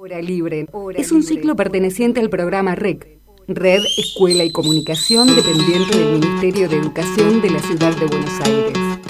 Hora Libre es un ciclo perteneciente al programa REC, Red, Escuela y Comunicación, dependiente del Ministerio de Educación de la Ciudad de Buenos Aires.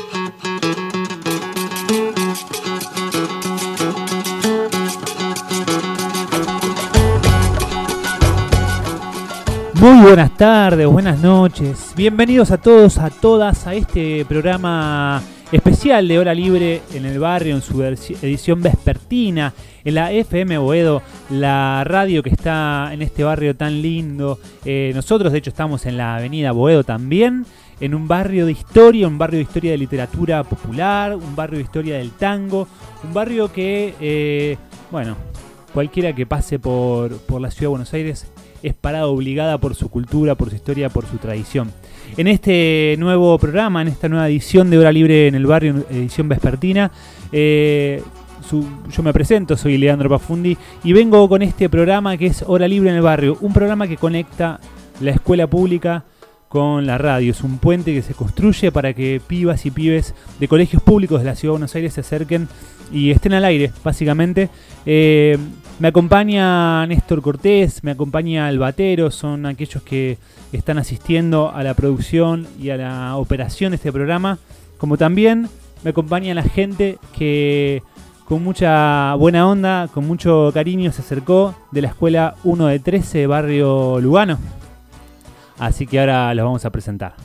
Muy buenas tardes, buenas noches. Bienvenidos a todos, a todas a este programa especial de Hora Libre en el barrio, en su edición vespertina, en la FM Boedo, la radio que está en este barrio tan lindo. Nosotros, de hecho, estamos en la avenida Boedo también, en un barrio de historia, de literatura popular, un barrio de historia del tango, un barrio que, cualquiera que pase por la ciudad de Buenos Aires es parada obligada por su cultura, por su historia, por su tradición. En este nuevo programa, en esta nueva edición de Hora Libre en el barrio, edición vespertina, yo me presento, soy Leandro Pafundi y vengo con este programa que es Hora Libre en el barrio, un programa que conecta la escuela pública con la radio. Es un puente que se construye para que pibas y pibes de colegios públicos de la Ciudad de Buenos Aires se acerquen y estén al aire, básicamente. Me acompaña Néstor Cortés, me acompaña el batero, son aquellos que están asistiendo a la producción y a la operación de este programa, como también me acompaña la gente que con mucha buena onda, con mucho cariño se acercó de la escuela 1 de 13, barrio Lugano. Así que ahora los vamos a presentar.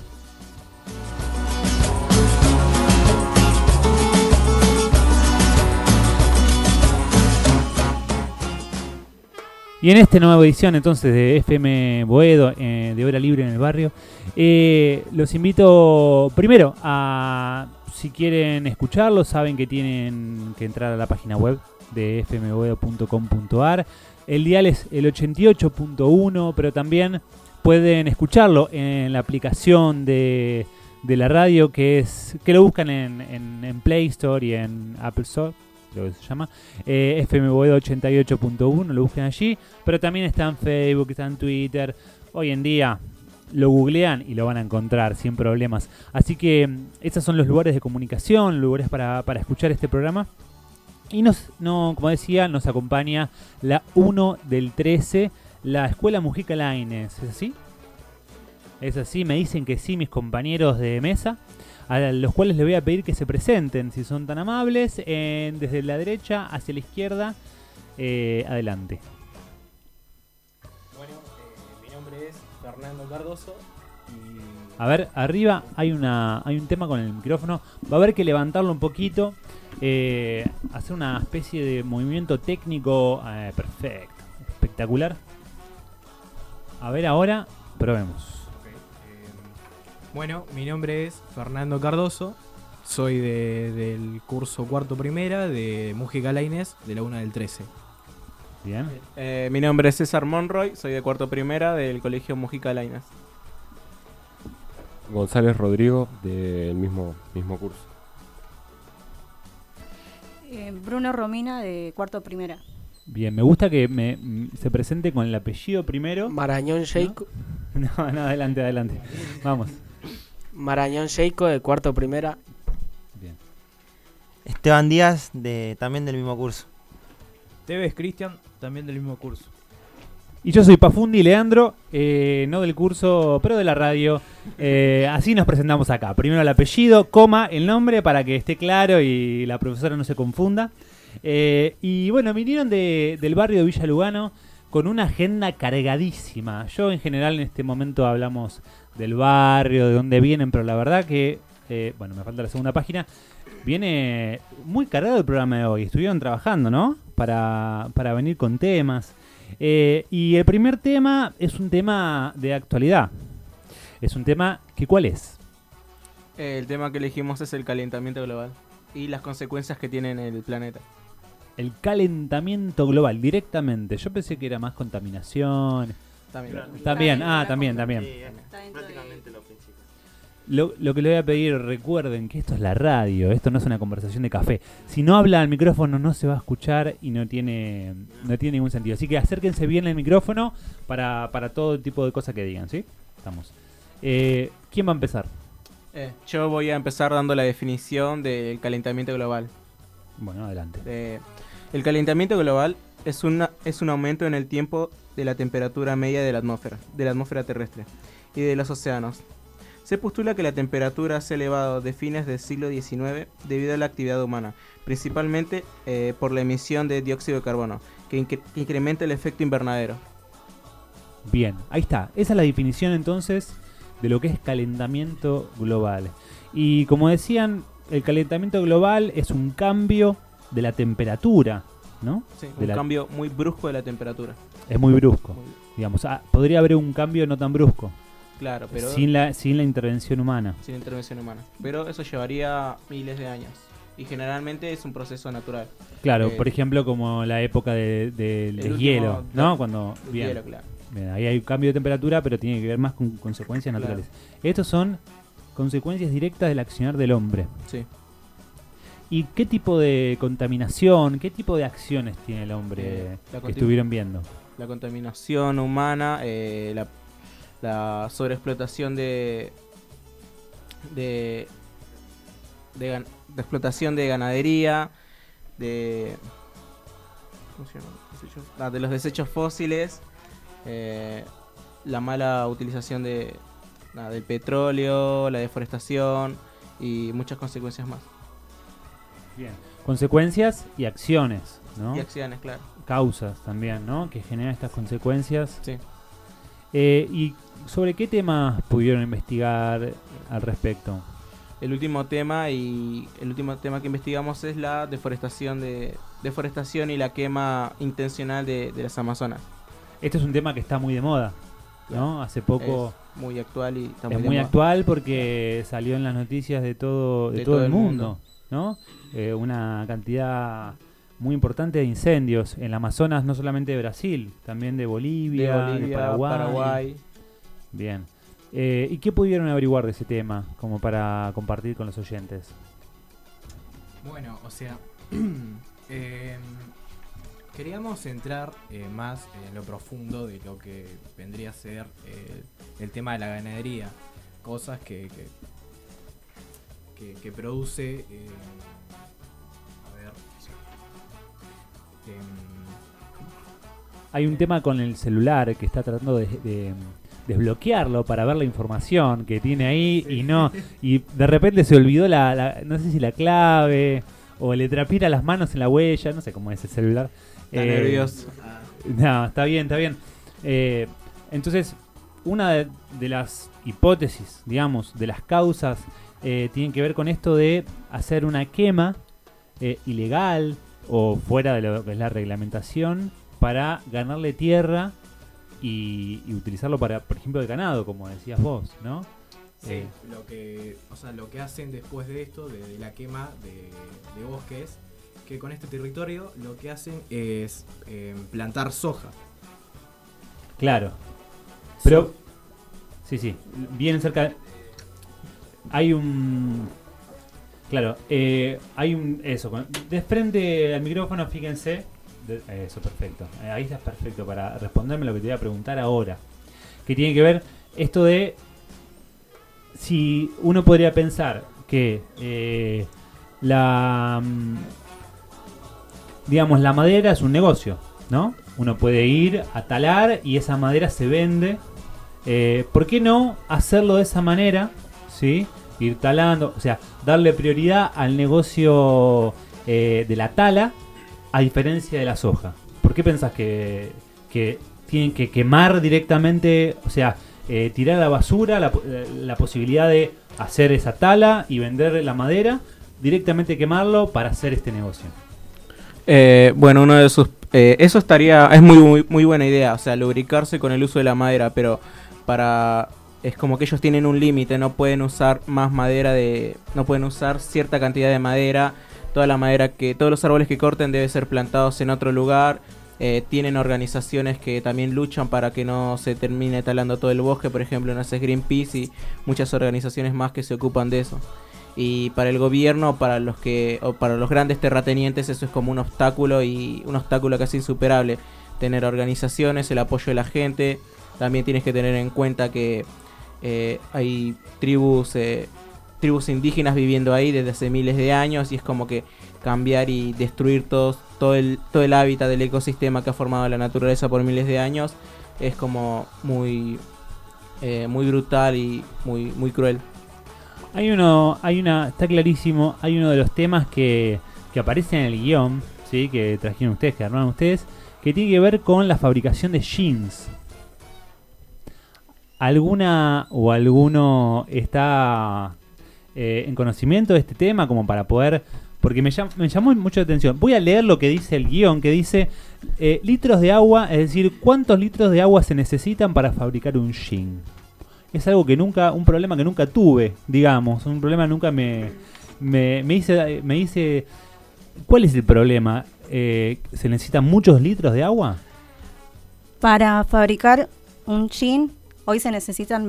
Y en esta nueva edición entonces de FM Boedo, de Hora Libre en el barrio, los invito primero a, si quieren escucharlo, saben que tienen que entrar a la página web de fmboedo.com.ar. El dial es el 88.1, pero también pueden escucharlo en la aplicación de la radio, que lo buscan en Play Store y en Apple Store, creo que se llama, FM Boedo 88.1, lo busquen allí, pero también está en Facebook, está en Twitter. Hoy en día lo googlean y lo van a encontrar sin problemas. Así que estos son los lugares de comunicación, lugares para escuchar este programa. Y como decía, nos acompaña la 1 del 13, la Escuela Mujica Lainez. ¿Es así? Es así, me dicen que sí mis compañeros de mesa, a los cuales les voy a pedir que se presenten, si son tan amables, desde la derecha hacia la izquierda. Adelante. Bueno, mi nombre es Fernando Cardoso. A ver, arriba hay un tema con el micrófono. Va a haber que levantarlo un poquito, hacer una especie de movimiento técnico. Perfecto, espectacular. A ver, ahora probemos. Bueno, mi nombre es Fernando Cardoso, soy del curso cuarto primera de Mujica Lainez, de la 1 del 13. Bien. Mi nombre es César Monroy, soy de cuarto primera del colegio Mujica Lainez. González Rodrigo, del mismo curso. Bruno Romina, de cuarto primera. Bien, me gusta que se presente con el apellido primero. Marañón Sheiko. No, adelante. Vamos. Marañón Sheiko, de cuarto primera. Bien. Esteban Díaz, también del mismo curso. Tevez Cristian, también del mismo curso. Y yo soy Pafundi Leandro, no del curso, pero de la radio. Así nos presentamos acá. Primero el apellido, coma, el nombre para que esté claro y la profesora no se confunda. Y bueno, vinieron del barrio de Villa Lugano con una agenda cargadísima. Yo en general en este momento hablamos del barrio, de dónde vienen, pero la verdad que, me falta la segunda página, viene muy cargado el programa de hoy. Estuvieron trabajando, ¿no? Para venir con temas. Y el primer tema es un tema de actualidad. Es un tema que, ¿cuál es? El tema que elegimos es el calentamiento global y las consecuencias que tiene en el planeta. El calentamiento global, directamente. Yo pensé que era más contaminación. También. También. Prácticamente lo principal. Lo que le voy a pedir, recuerden que esto es la radio, esto no es una conversación de café. Si no habla al micrófono no se va a escuchar y no tiene ningún sentido. Así que acérquense bien al micrófono para todo tipo de cosas que digan, ¿sí? Estamos. ¿Quién va a empezar? Yo voy a empezar dando la definición del calentamiento global. Bueno, adelante. El calentamiento global es un aumento en el tiempo de la temperatura media de la atmósfera terrestre y de los océanos. Se postula que la temperatura se ha elevado de fines del siglo XIX debido a la actividad humana, principalmente por la emisión de dióxido de carbono, que incrementa el efecto invernadero. Bien, ahí está. Esa es la definición entonces de lo que es calentamiento global. Y como decían, el calentamiento global es un cambio de la temperatura, ¿no? Sí, un cambio muy brusco de la temperatura. Es muy brusco. Digamos, podría haber un cambio no tan brusco. Claro, pero sin la intervención humana. Sin intervención humana. Pero eso llevaría miles de años. Y generalmente es un proceso natural. Claro, por ejemplo, como la época del deshielo, ¿no? Cuando hielo, claro. Bien, ahí hay un cambio de temperatura, pero tiene que ver más con consecuencias naturales. Estos son consecuencias directas del accionar del hombre. Sí. ¿Y qué tipo de contaminación, qué tipo de acciones tiene el hombre que estuvieron viendo? La contaminación humana, la sobreexplotación de explotación de ganadería, de los desechos fósiles, la mala utilización del petróleo, la deforestación y muchas consecuencias más. Bien. Consecuencias y acciones, ¿no? Y acciones, claro. Causas también, ¿no? Que generan estas consecuencias. Sí. ¿Y sobre qué temas pudieron investigar al respecto? El último tema que investigamos es la deforestación y la quema intencional de las Amazonas. Este es un tema que está muy de moda, ¿no? Hace poco es muy actual y está muy actual porque salió en las noticias de todo el mundo, ¿no? Una cantidad muy importante de incendios en el Amazonas, no solamente de Brasil, también de Bolivia, de Paraguay. Bien. ¿Y qué pudieron averiguar de ese tema como para compartir con los oyentes? Bueno, o sea, queríamos entrar más en lo profundo de lo que vendría a ser el tema de la ganadería, cosas que produce hay un tema con el celular que está tratando de desbloquearlo para ver la información que tiene ahí, sí. y de repente se olvidó no sé si la clave o le trapira las manos en la huella, no sé cómo es el celular. Está nervioso. No, está bien. Entonces, una de las hipótesis, digamos, de las causas, tienen que ver con esto de hacer una quema ilegal o fuera de lo que es la reglamentación para ganarle tierra y utilizarlo para, por ejemplo, el ganado, como decías vos, ¿no? Sí, lo que hacen después de esto, de la quema de bosques, que con este territorio lo que hacen es plantar soja. Claro. Pero, sí, bien cerca. Hay un... Claro, hay un... Eso, de frente al micrófono, fíjense. Eso, perfecto. Ahí estás perfecto para responderme lo que te voy a preguntar ahora. Que tiene que ver esto de... Si uno podría pensar que la madera es un negocio, ¿no? Uno puede ir a talar y esa madera se vende. ¿Por qué no hacerlo de esa manera? ¿Sí? Ir talando, o sea, darle prioridad al negocio de la tala a diferencia de la soja. ¿Por qué pensás que tienen que quemar directamente, o sea, tirar a la basura la posibilidad de hacer esa tala y vender la madera, directamente quemarlo para hacer este negocio? Bueno, uno de sus... eso es muy buena idea, o sea, lubricarse con el uso de la madera, pero es como que ellos tienen un límite, no pueden usar más madera no pueden usar cierta cantidad de madera. Toda la madera todos los árboles que corten deben ser plantados en otro lugar. Tienen organizaciones que también luchan para que no se termine talando todo el bosque, por ejemplo, no sé, Greenpeace y muchas organizaciones más que se ocupan de eso. Y para el gobierno, para los grandes terratenientes, eso es como un obstáculo casi insuperable. Tener organizaciones, el apoyo de la gente. También tienes que tener en cuenta que hay tribus tribus indígenas viviendo ahí desde hace miles de años, y es como que cambiar y destruir todo el hábitat del ecosistema que ha formado la naturaleza por miles de años es como muy brutal y muy cruel. Está clarísimo, hay uno de los temas que aparece en el guión, ¿sí? Que trajeron ustedes, que armaron ustedes, que tiene que ver con la fabricación de jeans. ¿Alguna o alguno está en conocimiento de este tema como para poder...? Porque me llamó mucho la atención. Voy a leer lo que dice el guión, que dice litros de agua, es decir, ¿cuántos litros de agua se necesitan para fabricar un jean? Es algo que un problema que nunca tuve, digamos, un problema nunca me dice, ¿cuál es el problema? ¿Se necesitan muchos litros de agua? Para fabricar un jean, hoy se necesitan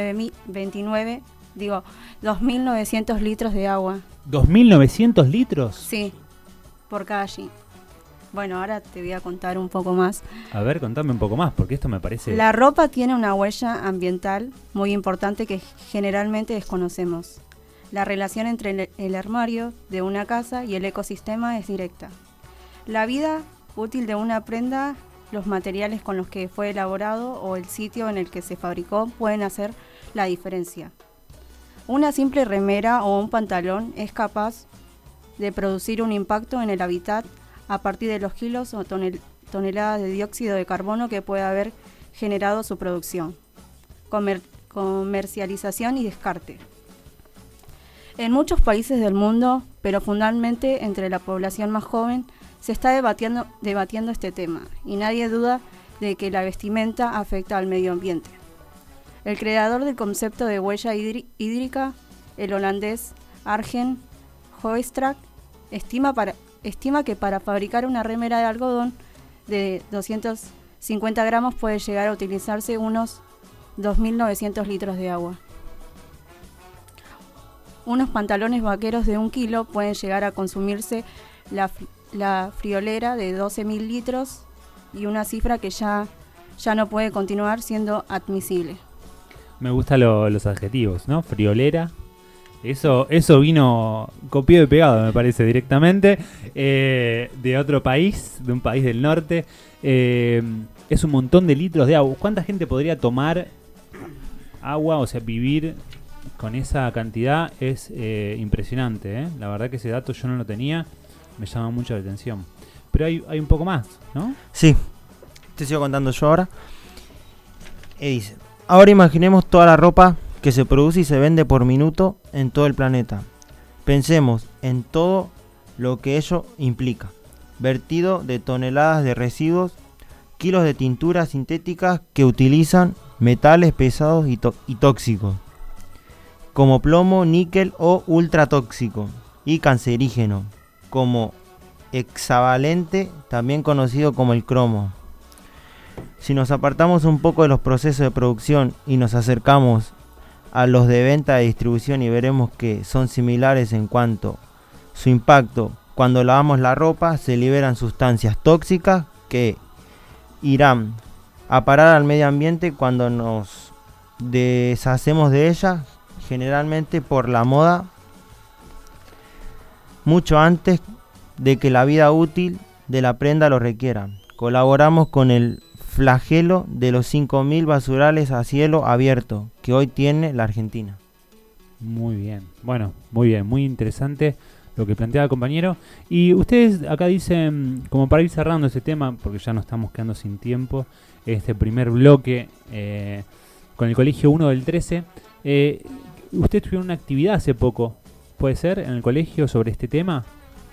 2.900 litros de agua. ¿2.900 litros? Sí, por cada jean. Bueno, ahora te voy a contar un poco más. A ver, contame un poco más, porque esto me parece... La ropa tiene una huella ambiental muy importante que generalmente desconocemos. La relación entre el armario de una casa y el ecosistema es directa. La vida útil de una prenda, los materiales con los que fue elaborado o el sitio en el que se fabricó pueden hacer la diferencia. Una simple remera o un pantalón es capaz de producir un impacto en el hábitat a partir de los kilos o toneladas de dióxido de carbono que puede haber generado su producción, comercialización y descarte. En muchos países del mundo, pero fundamentalmente entre la población más joven, se está debatiendo este tema y nadie duda de que la vestimenta afecta al medio ambiente. El creador del concepto de huella hídrica, el holandés Arjen Hoekstra, estima que para fabricar una remera de algodón de 250 gramos puede llegar a utilizarse unos 2.900 litros de agua. Unos pantalones vaqueros de 1 kilo pueden llegar a consumirse la friolera de 12.000 litros y una cifra que ya no puede continuar siendo admisible. Me gustan los adjetivos, ¿no? Friolera. Eso vino copiado y pegado, me parece, directamente de otro país, de un país del norte. Es un montón de litros de agua. ¿Cuánta gente podría tomar agua, o sea, vivir con esa cantidad? Es impresionante, ¿eh? La verdad que ese dato yo no lo tenía, me llama mucho la atención. Pero hay un poco más, ¿no? Sí, te sigo contando yo ahora. Dice: ahora imaginemos toda la ropa que se produce y se vende por minuto en todo el planeta. Pensemos en todo lo que ello implica. Vertido de toneladas de residuos, kilos de tinturas sintéticas que utilizan metales pesados y tóxicos, como plomo, níquel o ultratóxico y cancerígeno, como hexavalente, también conocido como el cromo. Si nos apartamos un poco de los procesos de producción y nos acercamos a los de venta y distribución, y veremos que son similares en cuanto a su impacto. Cuando lavamos la ropa se liberan sustancias tóxicas que irán a parar al medio ambiente cuando nos deshacemos de ellas, generalmente por la moda, mucho antes de que la vida útil de la prenda lo requiera. Colaboramos con el flagelo de los 5.000 basurales a cielo abierto que hoy tiene la Argentina. Muy bien, bueno, muy bien, muy interesante lo que plantea el compañero. Y ustedes acá dicen, como para ir cerrando ese tema, porque ya nos estamos quedando sin tiempo, este primer bloque con el Colegio 1 del 13, ustedes tuvieron una actividad hace poco, ¿puede ser? En el colegio sobre este tema,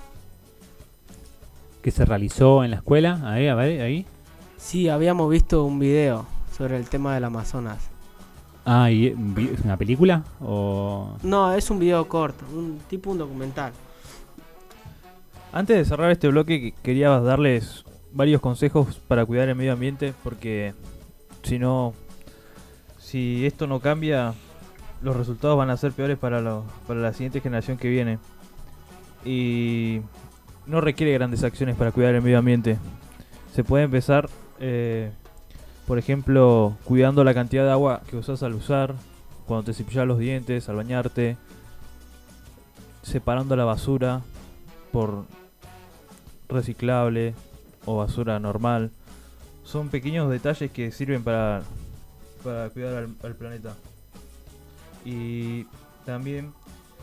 que se realizó en la escuela. A ver, ahí. Sí, habíamos visto un video sobre el tema del Amazonas. Ah, ¿y es una película? ¿O...? No, es un video corto, un documental. Antes de cerrar este bloque, quería darles varios consejos para cuidar el medio ambiente, porque si esto no cambia, los resultados van a ser peores para la siguiente generación que viene. Y no requiere grandes acciones para cuidar el medio ambiente. Se puede empezar, por ejemplo, cuidando la cantidad de agua que usas al usar, cuando te cepillas los dientes, al bañarte. separando la basura por reciclable o basura normal. Son pequeños detalles que sirven para cuidar al planeta. Y también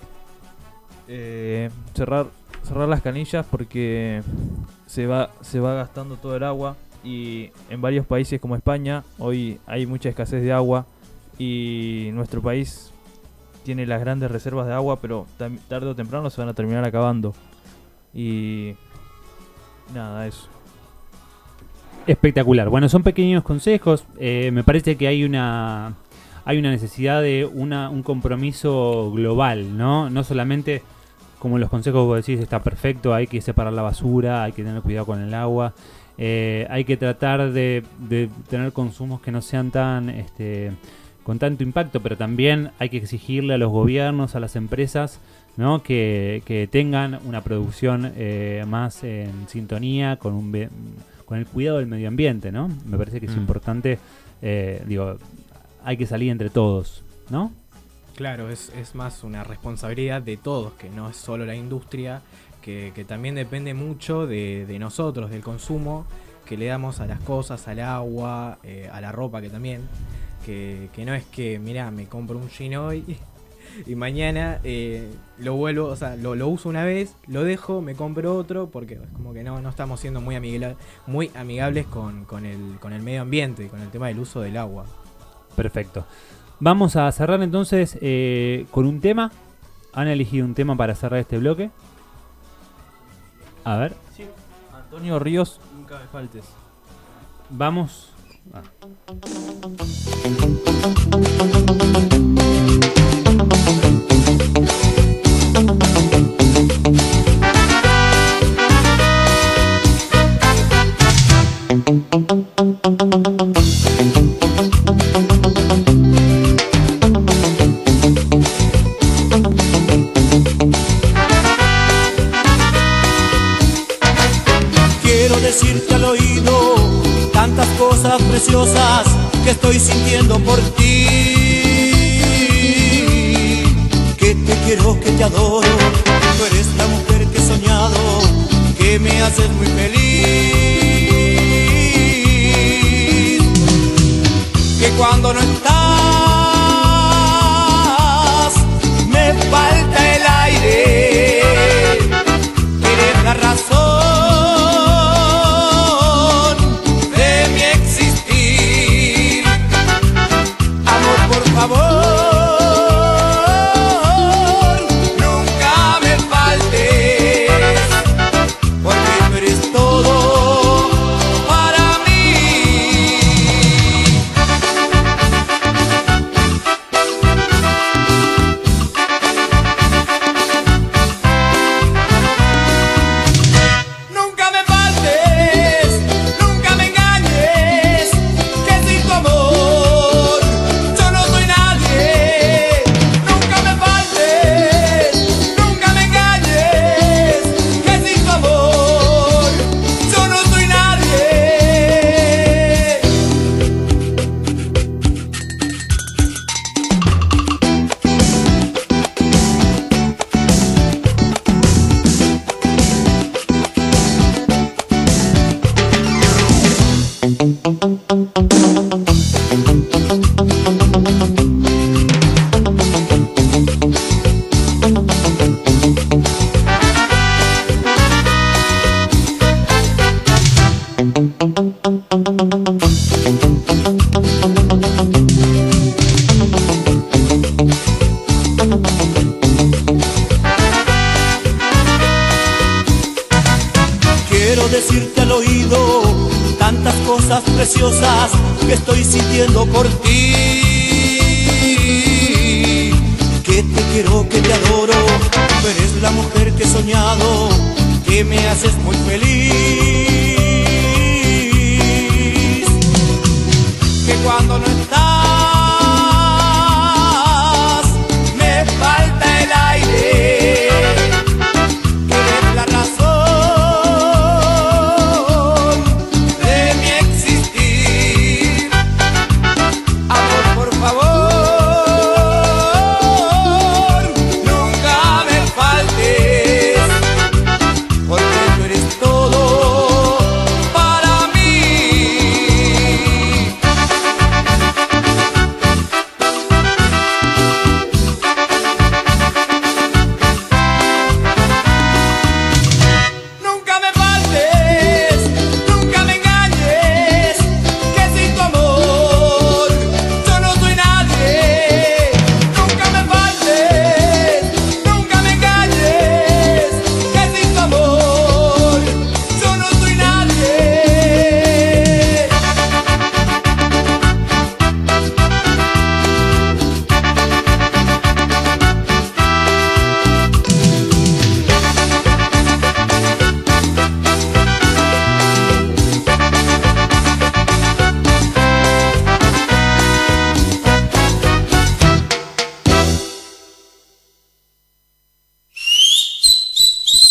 cerrar las canillas porque se va gastando todo el agua, y en varios países como España hoy hay mucha escasez de agua, y nuestro país tiene las grandes reservas de agua, pero tarde o temprano se van a terminar acabando. Y nada, eso. Espectacular. Bueno, son pequeños consejos. Me parece que hay una necesidad de un compromiso global, ¿no? No solamente como los consejos que vos decís, está perfecto, hay que separar la basura, hay que tener cuidado con el agua, hay que tratar de tener consumos que no sean tan con tanto impacto, pero también hay que exigirle a los gobiernos, a las empresas, ¿no? que tengan una producción más en sintonía con el cuidado del medio ambiente, ¿no? Me parece que es importante, hay que salir entre todos, ¿no? Claro, es más una responsabilidad de todos, que no es solo la industria, que también depende mucho de nosotros, del consumo que le damos a las cosas, al agua, a la ropa, que también, que no es que, mirá, me compro un jean hoy y mañana lo vuelvo, o sea, lo uso una vez, lo dejo, me compro otro, porque es como que no estamos siendo muy amigables con el medio ambiente, con el tema del uso del agua. Perfecto. Vamos a cerrar entonces con un tema. ¿Han elegido un tema para cerrar este bloque? A ver. Sí. Antonio Ríos, Nunca me faltes. Vamos. Decirte al oído tantas cosas preciosas que estoy sintiendo por ti, que te quiero, que te adoro, tú eres la mujer que he soñado, que me haces muy feliz, que cuando no estás me falta el aire, eres la razón decirte al oído tantas cosas preciosas que estoy sintiendo por ti, que te quiero, que te adoro, tú eres la mujer que he soñado, que me haces muy feliz, que cuando no estás me falta el aire, que eres la razón de mi existir. Amor, por favor, nunca me faltes.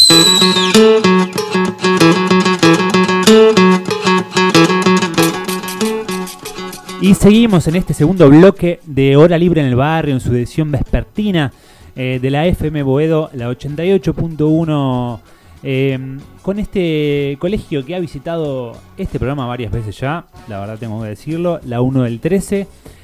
Y seguimos en este segundo bloque de Hora Libre en el Barrio, en su edición vespertina de la FM Boedo, la 88.1, con este colegio que ha visitado este programa varias veces ya, la verdad tengo que decirlo, la 1 del 13.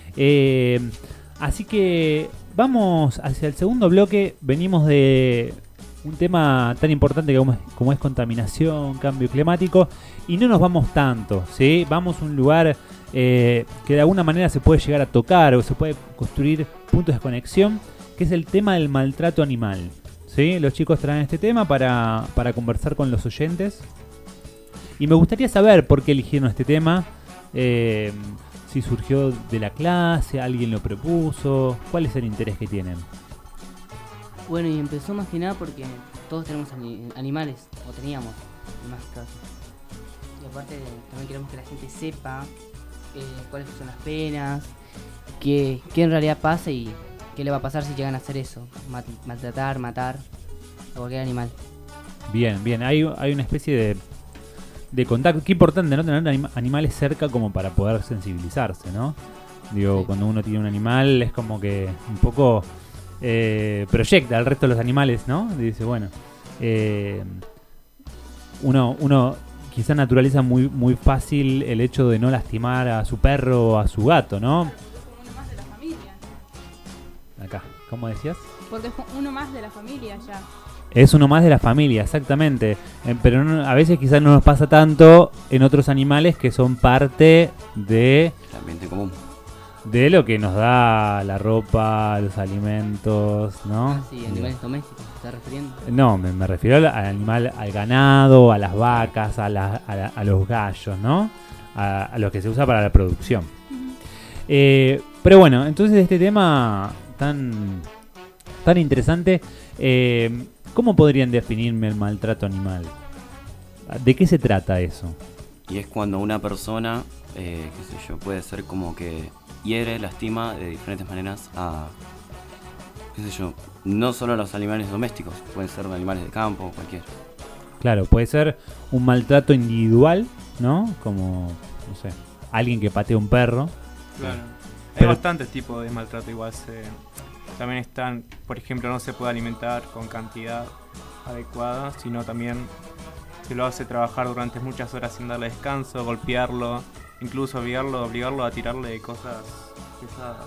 Así que vamos hacia el segundo bloque, venimos de un tema tan importante como es contaminación, cambio climático, y no nos vamos tanto, ¿sí? Vamos a un lugar que de alguna manera se puede llegar a tocar o se puede construir puntos de conexión, que es el tema del maltrato animal, ¿sí? Los chicos traen este tema para conversar con los oyentes, y me gustaría saber por qué eligieron este tema, si surgió de la clase, alguien lo propuso, cuál es el interés que tienen. Bueno, y empezó más que nada porque todos tenemos animales, o teníamos, en más casos. Y aparte también queremos que la gente sepa cuáles son las penas, qué en realidad pasa y qué le va a pasar si llegan a hacer eso, maltratar, matar a cualquier animal. Bien, hay una especie de contacto. Qué importante, ¿no? Tener animales cerca como para poder sensibilizarse, ¿no? Digo, sí. Cuando uno tiene un animal es como que un poco proyecta al resto de los animales, ¿no? Dice, bueno, uno quizá naturaliza muy fácil el hecho de no lastimar a su perro o a su gato, ¿no? Uno más de la familia. Acá, ¿cómo decías? Porque es uno más de la familia ya. Es uno más de la familia, exactamente. Pero a veces quizás no nos pasa tanto en otros animales que son parte de... el ambiente común. De lo que nos da la ropa, los alimentos, ¿no? Ah, sí, animales domésticos, ¿te estás refiriendo? No, me refiero al animal, al ganado, a las vacas, a los gallos, ¿no? A los que se usa para la producción. Pero bueno, entonces este tema tan interesante, ¿cómo podrían definirme el maltrato animal? ¿De qué se trata eso? Y es cuando una persona, qué sé yo, puede ser como que hiere, lastima de diferentes maneras a, qué sé yo, no solo a los animales domésticos, pueden ser animales de campo, cualquiera. Claro, puede ser un maltrato individual, ¿no? Como, no sé, alguien que patea un perro. Claro. Pero hay bastantes tipos de maltrato igual. También están, por ejemplo, no se puede alimentar con cantidad adecuada, sino también se lo hace trabajar durante muchas horas sin darle descanso, golpearlo, incluso obligarlo a tirarle cosas pesadas.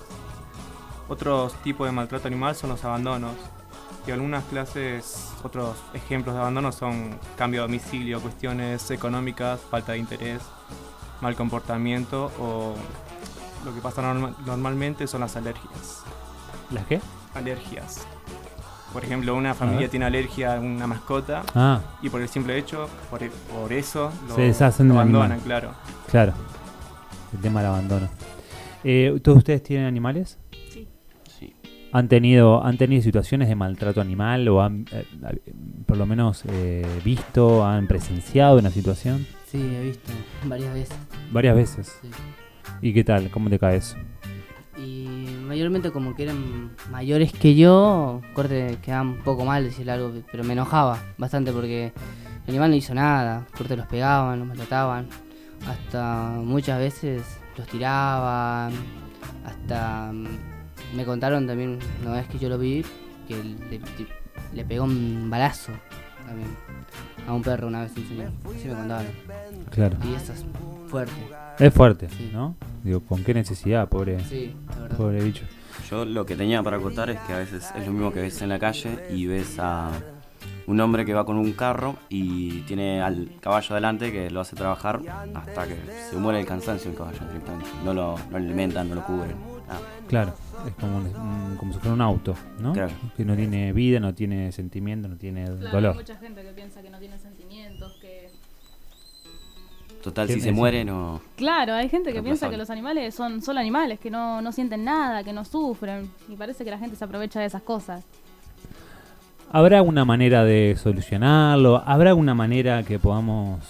Otros tipos de maltrato animal son los abandonos. Y algunas clases, otros ejemplos de abandono son cambio de domicilio, cuestiones económicas, falta de interés, mal comportamiento o lo que pasa normalmente son las alergias. ¿Las qué? Alergias. Por ejemplo, una familia tiene alergia a una mascota y por el simple hecho, por eso se deshacen lo abandonan, claro. Claro, el tema del abandono. ¿Todos ustedes tienen animales? Sí. ¿Han tenido situaciones de maltrato animal o han, por lo menos, visto, han presenciado una situación? Sí, he visto varias veces. ¿Varias veces? Sí. ¿Y qué tal? ¿Cómo te cae eso? Y mayormente como que eran mayores que yo, corte quedaba un poco mal decirle algo, pero me enojaba bastante porque el animal no hizo nada, corte los pegaban, los maltrataban, hasta muchas veces los tiraban, hasta me contaron también una vez que yo lo vi, que le pegó un balazo también a un perro una vez un señor, sí me contaron. Claro. Y eso es fuerte. Es fuerte, sí. ¿no? Digo, ¿con qué necesidad, pobre bicho? Yo lo que tenía para acotar es que a veces es lo mismo que ves en la calle y ves a un hombre que va con un carro y tiene al caballo delante que lo hace trabajar hasta que se muere el cansancio el caballo directamente. No lo alimentan, no lo cubren. Claro, es como si fuera un auto, ¿no? Claro. Que no tiene vida, no tiene sentimiento, no tiene dolor. Hay mucha gente que piensa que no tiene sentimientos, que... Total, si se muere no... Claro, hay gente que piensa que los animales son solo animales, que no sienten nada, que no sufren. Y parece que la gente se aprovecha de esas cosas. ¿Habrá una manera de solucionarlo? ¿Habrá una manera que podamos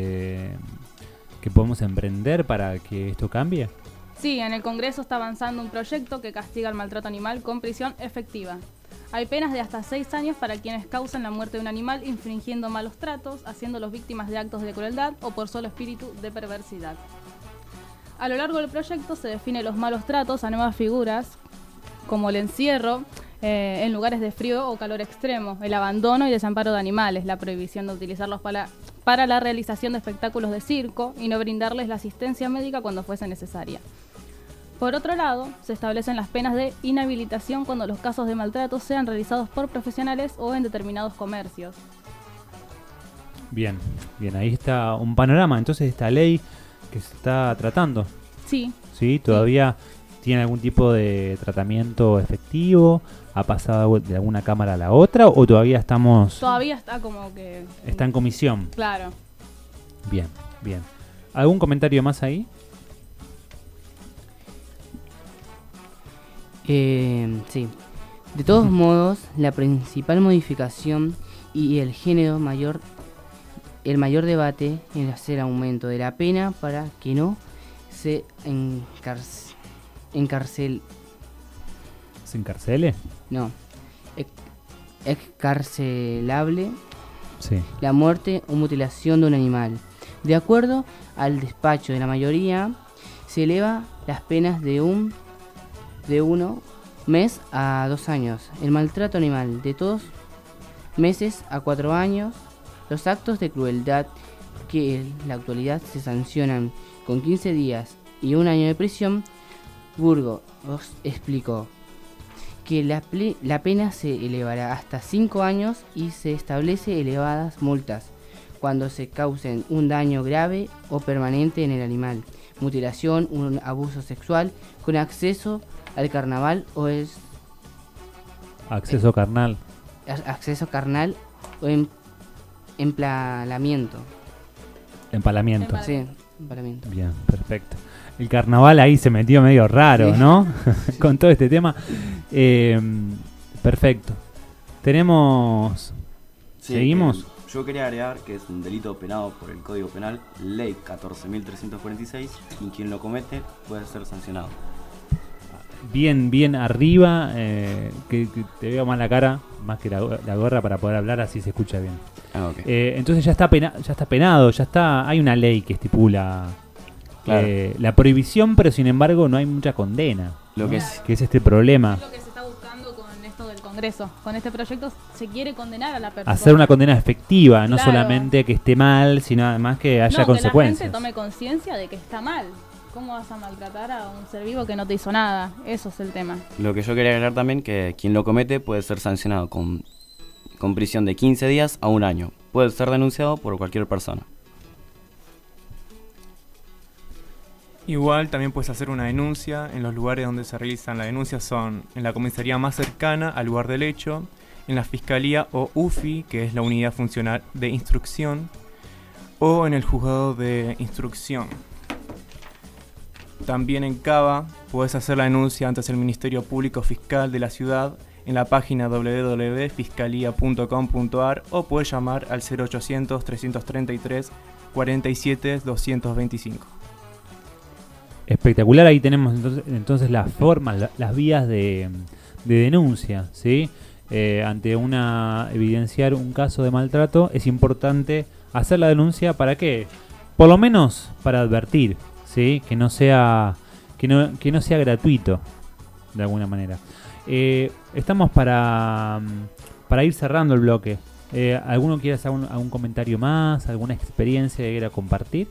emprender para que esto cambie? Sí, en el Congreso está avanzando un proyecto que castiga el maltrato animal con prisión efectiva. Hay penas de hasta 6 años para quienes causan la muerte de un animal infringiendo malos tratos, haciéndolos víctimas de actos de crueldad o por solo espíritu de perversidad. A lo largo del proyecto se define los malos tratos a nuevas figuras, como el encierro en lugares de frío o calor extremo, el abandono y desamparo de animales, la prohibición de utilizarlos para la realización de espectáculos de circo y no brindarles la asistencia médica cuando fuese necesaria. Por otro lado, se establecen las penas de inhabilitación cuando los casos de maltrato sean realizados por profesionales o en determinados comercios. Bien, ahí está un panorama. Entonces, esta ley que se está tratando. Sí. ¿Sí? ¿Todavía tiene algún tipo de tratamiento efectivo? ¿Ha pasado de alguna cámara a la otra? ¿O todavía estamos...? Todavía está como que... Está en comisión. Claro. Bien. ¿Algún comentario más ahí? Sí. De todos modos, la principal modificación y el mayor debate es hacer aumento de la pena para que no se encarcele. ¿Se encarcele? No. Excarcelable. Sí. La muerte o mutilación de un animal. De acuerdo al despacho de la mayoría, se eleva las penas de 1 mes a 2 años. El maltrato animal de 2 meses a 4 años. Los actos de crueldad que en la actualidad se sancionan con 15 días y 1 año de prisión. Burgos explicó que la pena se elevará hasta 5 años y se establece elevadas multas cuando se causen un daño grave o permanente en el animal, mutilación, un abuso sexual con acceso al carnaval o es acceso carnal o empalamiento. Empalamiento. Sí, empalamiento. Bien, perfecto. El carnaval ahí se metió medio raro, sí. ¿No? Con todo este tema. Perfecto. Tenemos... Sí, ¿seguimos? Yo quería agregar que es un delito penado por el Código Penal, Ley 14.346, y quien lo comete puede ser sancionado. Bien arriba, que te veo más la cara, más que la gorra para poder hablar, así se escucha bien. Okay. Entonces ya está penado, hay una ley que estipula la prohibición, pero sin embargo no hay mucha condena. Que es este problema. Es lo que se está buscando con esto del Congreso. Con este proyecto se quiere condenar a la persona. Hacer una condena efectiva, no claro. solamente que esté mal, sino además que haya consecuencias. Que la gente tome conciencia de que está mal. ¿Cómo vas a maltratar a un ser vivo que no te hizo nada? Eso es el tema. Lo que yo quería agregar también, que quien lo comete puede ser sancionado con prisión de 15 días a 1 año. Puede ser denunciado por cualquier persona. Igual también puedes hacer una denuncia. En los lugares donde se realizan las denuncias son en la comisaría más cercana al lugar del hecho, en la fiscalía o UFI, que es la unidad funcional de instrucción, o en el juzgado de instrucción. También en Cava puedes hacer la denuncia ante el Ministerio Público Fiscal de la ciudad en la página www.fiscalía.com.ar o puedes llamar al 0800 333 47 225. Espectacular, ahí tenemos entonces las formas, las vías de denuncia, ¿sí? Ante evidenciar un caso de maltrato es importante hacer la denuncia. ¿Para qué? Por lo menos para advertir, ¿sí? Que no sea gratuito de alguna manera. Estamos para ir cerrando el bloque. ¿Alguno quiere hacer algún comentario más? ¿Alguna experiencia que quiera compartir?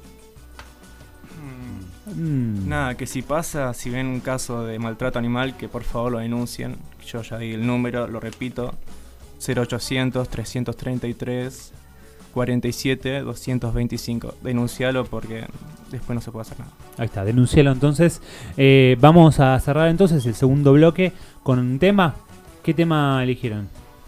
Nada, que si ven un caso de maltrato animal, que por favor lo denuncien. Yo ya di el número, lo repito, 0800 333 47 225. Denuncialo porque después no se puede hacer nada. Ahí está, denuncialo entonces. Vamos a cerrar entonces el segundo bloque con un tema. ¿Qué tema eligieron?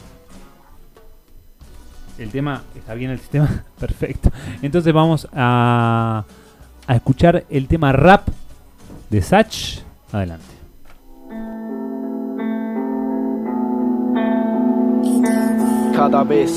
El tema, ¿está bien el sistema? Perfecto. Entonces vamos a escuchar el tema Rap de Sach. Adelante. Cada vez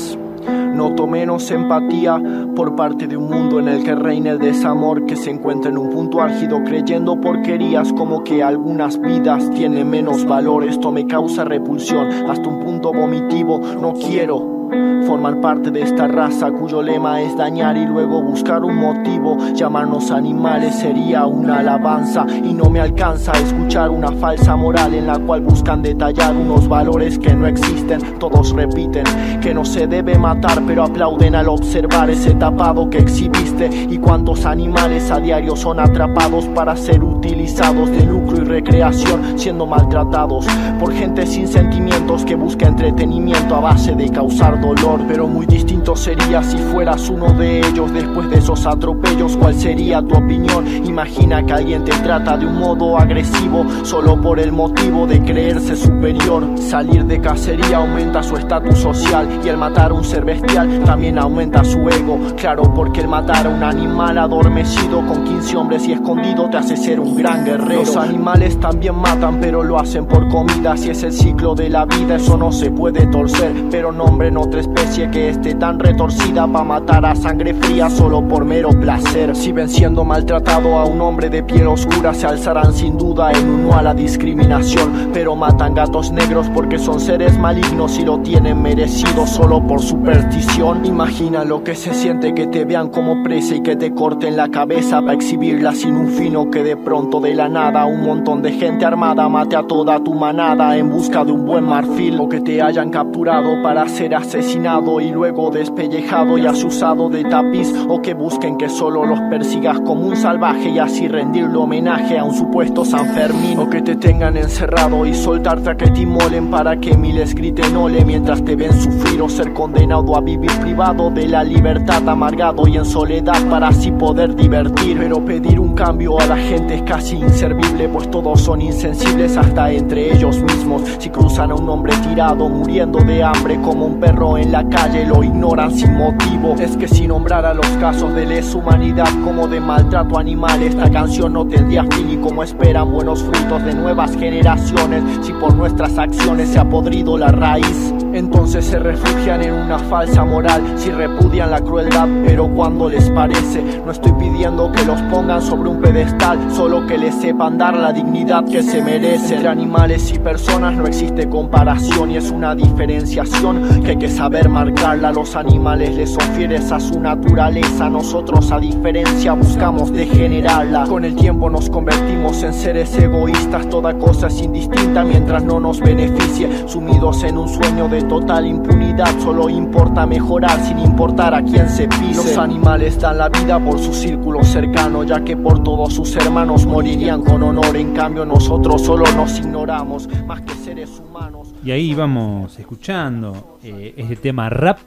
Noto menos empatía por parte de un mundo en el que reina el desamor, que se encuentra en un punto álgido creyendo porquerías como que algunas vidas tienen menos valor. Esto me causa repulsión hasta un punto vomitivo. No quiero formar parte de esta raza cuyo lema es dañar y luego buscar un motivo. Llamarnos animales sería una alabanza y no me alcanza a escuchar una falsa moral en la cual buscan detallar unos valores que no existen. Todos repiten que no se debe matar, pero aplauden al observar ese tapado que exhibiste. Y cuántos animales a diario son atrapados para ser utilizados de lucro y recreación, siendo maltratados por gente sin sentimientos que busca entretenimiento a base de causar dolor. Pero muy distinto sería si fueras uno de ellos. Después de esos atropellos, ¿cuál sería tu opinión? Imagina que alguien te trata de un modo agresivo solo por el motivo de creerse superior. Salir de cacería aumenta su estatus social y el matar a un ser bestial también aumenta su ego. Claro, porque el matar a un animal adormecido con 15 hombres y escondido te hace ser un gran guerrero. Los animales también matan, pero lo hacen por comida. Si es el ciclo de la vida, eso no se puede torcer. Pero nombren otra especie que esté tan retorcida pa' matar a sangre fría solo por mero placer. Si ven siendo maltratado a un hombre de piel oscura, se alzarán sin duda en uno a la discriminación. Pero matan gatos negros porque son seres malignos y lo tienen merecido solo por superstición. Imagina lo que se siente que te vean como presa y que te corten la cabeza pa' exhibirla sin un fino. Que de pronto de la nada un montón de gente armada mate a toda tu manada en busca de un buen marfil. O que te hayan capturado para ser asesinado y luego despellejado y asusado de tapiz. O que busquen que solo los persigas como un salvaje y así rendirle homenaje a un supuesto San Fermín. O que te tengan encerrado y soltarte a que te inmolen para que miles griten ole mientras te ven sufrir. O ser condenado a vivir privado de la libertad, amargado y en soledad para así poder divertir. Pero pedir un cambio a la gente es casi inservible, pues todos son insensibles hasta entre ellos mismos. Si cruzan a un hombre tirado muriendo de hambre como un perro en la calle, lo ignoran sin motivo. Es que si nombrara los casos de lesa humanidad como de maltrato animal, esta canción no tendría fin. Y como esperan buenos frutos de nuevas generaciones, si por nuestras acciones se ha podrido la raíz, entonces se refugian en una falsa moral. Si repudian la crueldad, pero cuando les parece. No estoy pidiendo que los pongan sobre un pedestal, solo que les sepan dar la dignidad que se merecen. Entre animales y personas no existe comparación y es una diferenciación que hay que saber marcarla. Los animales les son fieles a su naturaleza, nosotros a diferencia buscamos degenerarla. Con el tiempo nos convertimos en seres egoístas, toda cosa es indistinta mientras no nos beneficie. Sumidos en un sueño de total impunidad, solo importa mejorar sin importar a quién se pise. Los animales dan la vida por su círculo cercano, ya que por todos sus hermanos morirían con honor. En cambio nosotros solo nos ignoramos, más que seres humanos. Y ahí vamos escuchando este tema rap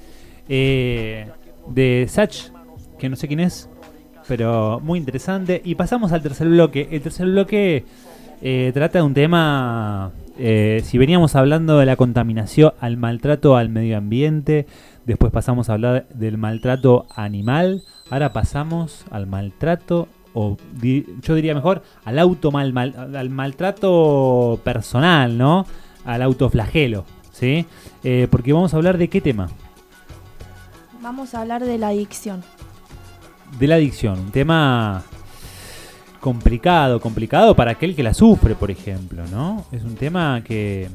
de Sach, que no sé quién es, pero muy interesante. Y pasamos al tercer bloque. El tercer bloque trata de un tema, si veníamos hablando de la contaminación, al maltrato al medio ambiente, después pasamos a hablar del maltrato animal, ahora pasamos al maltrato, o yo diría mejor, al maltrato personal, ¿no? Al autoflagelo, ¿sí? Porque vamos a hablar de qué tema. Vamos a hablar de la adicción. De la adicción, un tema complicado para aquel que la sufre, por ejemplo, ¿no? Es un tema que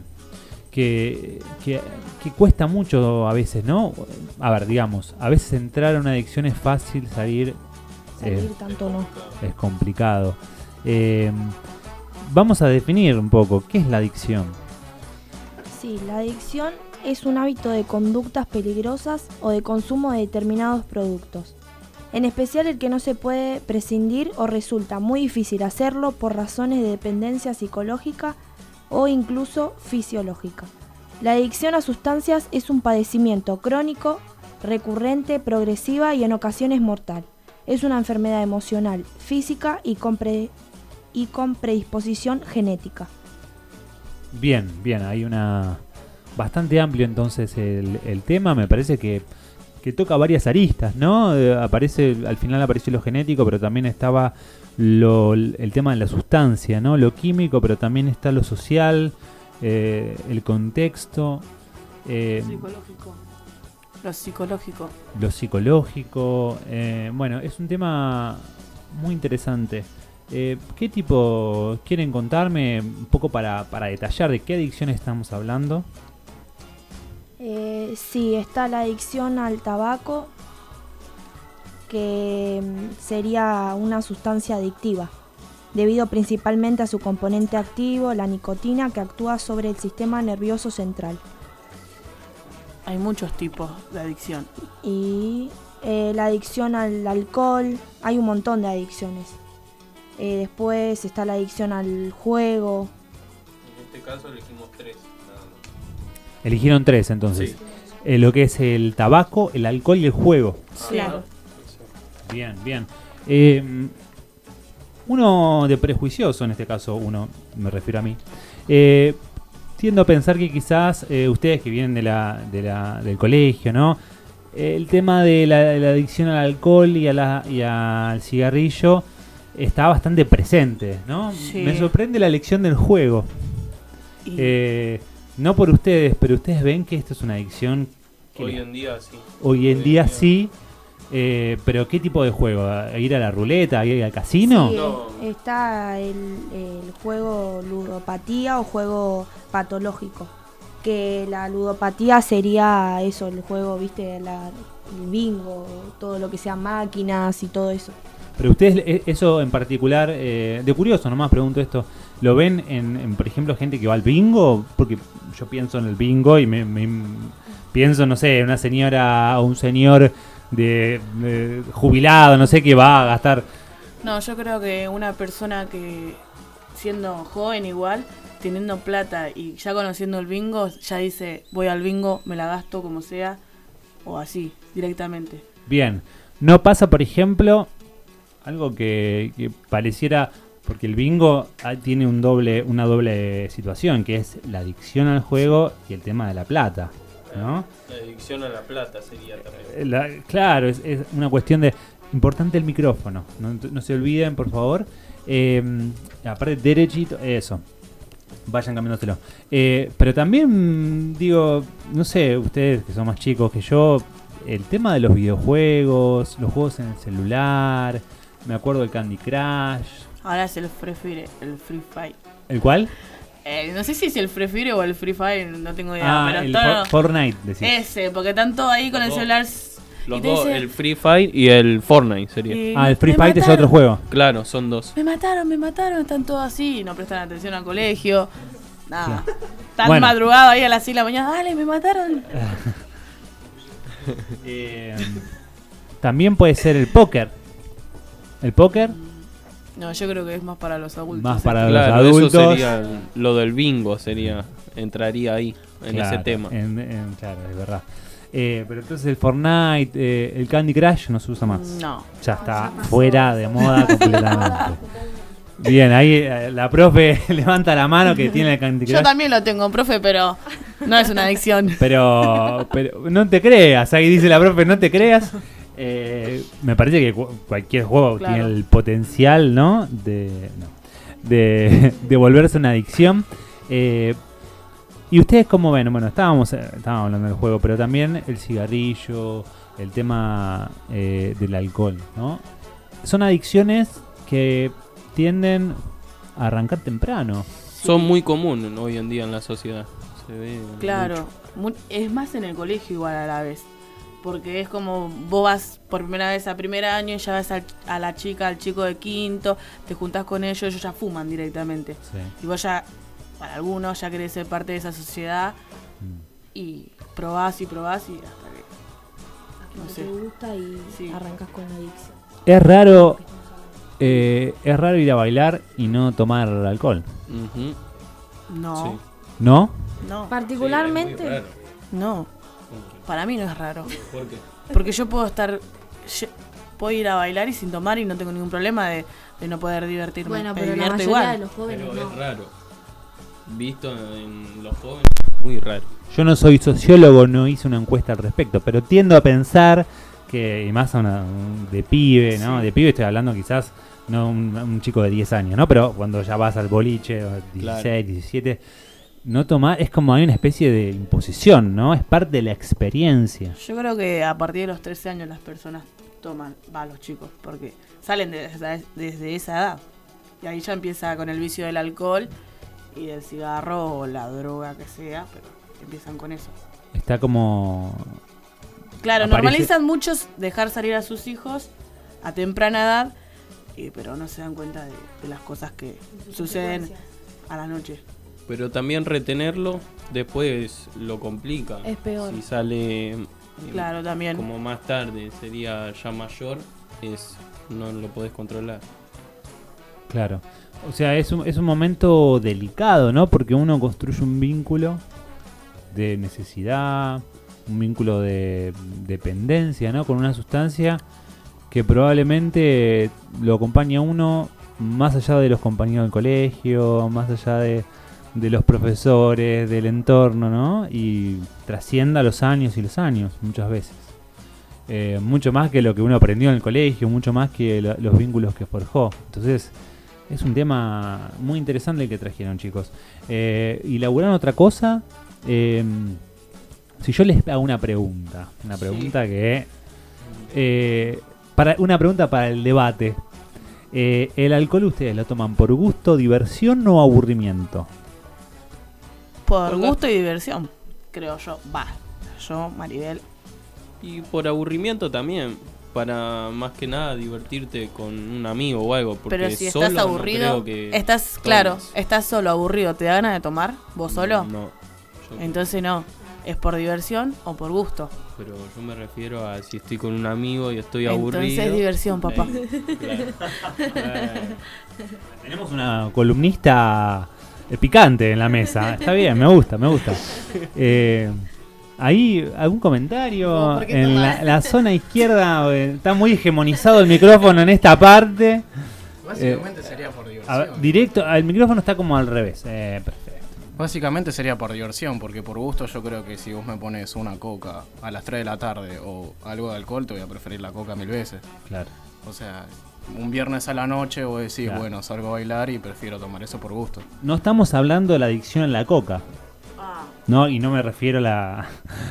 cuesta mucho a veces, ¿no? A ver, digamos, a veces entrar a una adicción es fácil, salir tanto no. Es complicado. Vamos a definir un poco, ¿qué es la adicción? Sí, la adicción es un hábito de conductas peligrosas o de consumo de determinados productos. En especial el que no se puede prescindir o resulta muy difícil hacerlo por razones de dependencia psicológica o incluso fisiológica. La adicción a sustancias es un padecimiento crónico, recurrente, progresiva y en ocasiones mortal. Es una enfermedad emocional, física y con predisposición genética. Bien, hay una bastante amplio entonces el tema. Me parece que toca varias aristas, ¿no? Al final apareció lo genético, pero también estaba el tema de la sustancia, ¿no? Lo químico, pero también está lo social, el contexto. Lo psicológico. Lo psicológico. Bueno, es un tema muy interesante. ¿Qué tipo quieren contarme un poco para detallar de qué adicciones estamos hablando? Sí, está la adicción al tabaco, que sería una sustancia adictiva, debido principalmente a su componente activo, la nicotina, que actúa sobre el sistema nervioso central. Hay muchos tipos de adicción. Y la adicción al alcohol, hay un montón de adicciones. Después está la adicción al juego. En este caso elegimos 3. Eligieron 3 entonces. Sí. Lo que es el tabaco, el alcohol y el juego. Claro. Bien, bien. Uno de prejuicioso, en este caso uno, me refiero a mí, tiendo a pensar que quizás ustedes que vienen del colegio, ¿no? El tema de la adicción al alcohol y al cigarrillo está bastante presente, ¿no? Sí. Me sorprende la elección del juego. No por ustedes, pero ustedes ven que esto es una adicción que Hoy en día sí. Hoy en día sí. Pero ¿qué tipo de juego? ¿Ir a la ruleta? ¿Ir al casino? Sí, está el juego ludopatía o juego patológico. Que la ludopatía sería eso, el juego, viste, el bingo, todo lo que sea máquinas y todo eso. Pero ustedes, eso en particular, de curioso nomás pregunto esto, ¿lo ven en, por ejemplo, gente que va al bingo? Porque yo pienso en el bingo y me pienso, no sé, una señora o un señor de jubilado, no sé, que va a gastar. No, yo creo que una persona que siendo joven igual, teniendo plata y ya conociendo el bingo, ya dice, voy al bingo, me la gasto como sea, o así, directamente. Bien, no pasa, por ejemplo, algo que pareciera, porque el bingo tiene una doble situación, que es la adicción al juego y el tema de la plata, ¿no? La adicción a la plata sería también. Claro, es una cuestión de... Importante el micrófono, no se olviden, por favor. Aparte, derechito, eso. Vayan cambiándoselo. Pero también, digo, no sé, ustedes que son más chicos que yo, el tema de los videojuegos, los juegos en el celular, me acuerdo del Candy Crush. Ahora es el Free Fire. ¿El cuál? No sé si es el Free Fire o el Free Fire, no tengo idea. Pero el todo, Fortnite, decís. Ese, porque están todos ahí con el celular. Los dos, el Free Fire y el Fortnite sería. El Free Fire es otro juego. Claro, son dos. Me mataron, están todos así, no prestan atención al colegio. Nada. Claro. Tan madrugado ahí a las 6 de la mañana, dale, me mataron. También puede ser el póker. ¿El póker? No, yo creo que es más para los adultos. Más para los adultos. Eso sería lo del bingo, entraría ahí, en ese tema. Claro, es verdad. Pero entonces el Fortnite, el Candy Crush no se usa más. No. Ya está fuera de moda completamente. Bien, ahí la profe levanta la mano que tiene el Candy Crush. Yo también lo tengo, profe, pero no es una adicción. Pero no te creas, ahí dice la profe, no te creas. Me parece que cualquier juego tiene el potencial, ¿no? De volverse una adicción. ¿Y ustedes cómo ven? Bueno, estábamos hablando del juego, pero también el cigarrillo, el tema del alcohol, ¿no? Son adicciones que tienden a arrancar temprano. Son muy comunes hoy en día en la sociedad. Se ve claro, es más en el colegio igual a la vez. Porque es como vos vas por primera vez a primer año y ya ves a la chica, al chico de quinto, te juntás con ellos ya fuman directamente. Sí. Y vos ya, para algunos, ya querés ser parte de esa sociedad y probás y hasta que... No sé. Te gusta y arrancas con la adicción. Es raro ir a bailar y no tomar alcohol. No. Sí. ¿No? No. Particularmente. Sí, no. Para mí no es raro. ¿Por qué? Porque yo puedo ir a bailar y sin tomar y no tengo ningún problema de no poder divertirme. Bueno, me pero la divierto mayoría igual. de los jóvenes Pero no. es raro. Visto en los jóvenes, muy raro. Yo no soy sociólogo, no hice una encuesta al respecto, pero tiendo a pensar que, y más de pibe, ¿no? Sí. De pibe estoy hablando quizás, no un chico de 10 años, ¿no? Pero cuando ya vas al boliche, 16, 17, no tomar, es como hay una especie de imposición, ¿no? Es parte de la experiencia. Yo creo que a partir de los 13 años las personas toman, los chicos, porque salen desde esa edad. Y ahí ya empieza con el vicio del alcohol y del cigarro o la droga que sea, pero empiezan con eso. Está como... Claro, normalizan muchos dejar salir a sus hijos a temprana edad, pero no se dan cuenta de las cosas que suceden a la noche. Pero también retenerlo después lo complica. Es peor. Si sale claro, también. Como más tarde, sería ya mayor, no lo podés controlar. Claro. O sea, es un momento delicado, ¿no? Porque uno construye un vínculo de necesidad, un vínculo de dependencia, ¿no? Con una sustancia que probablemente lo acompaña a uno más allá de los compañeros del colegio, más allá de los profesores, del entorno, ¿no? Y trascienda los años y los años, muchas veces. Mucho más que lo que uno aprendió en el colegio, mucho más que los vínculos que forjó. Entonces, es un tema muy interesante el que trajeron, chicos. Y laburando otra cosa, si yo les hago una pregunta que... una pregunta para el debate. ¿El alcohol ustedes lo toman por gusto, diversión o aburrimiento? Por gusto y diversión, creo yo. Yo, Maribel. Y por aburrimiento también, para más que nada divertirte con un amigo o algo. Porque pero si solo estás aburrido, no creo que estás solo aburrido, ¿te da ganas de tomar vos solo? No. Entonces no, ¿es por diversión o por gusto? Pero yo me refiero a si estoy con un amigo y estoy aburrido. Entonces es diversión, papá. Tenemos una columnista picante en la mesa. Está bien, me gusta. ¿Hay algún comentario? En la zona izquierda está muy hegemonizado el micrófono en esta parte. Básicamente sería por diversión. Directo, el micrófono está como al revés. Perfecto. Básicamente sería por diversión, porque por gusto yo creo que si vos me pones una coca a las 3 de la tarde o algo de alcohol, te voy a preferir la coca 1000 veces. Claro. O sea, un viernes a la noche vos decís, claro, bueno, salgo a bailar y prefiero tomar eso por gusto. No estamos hablando de la adicción a la coca. No, y no me refiero a la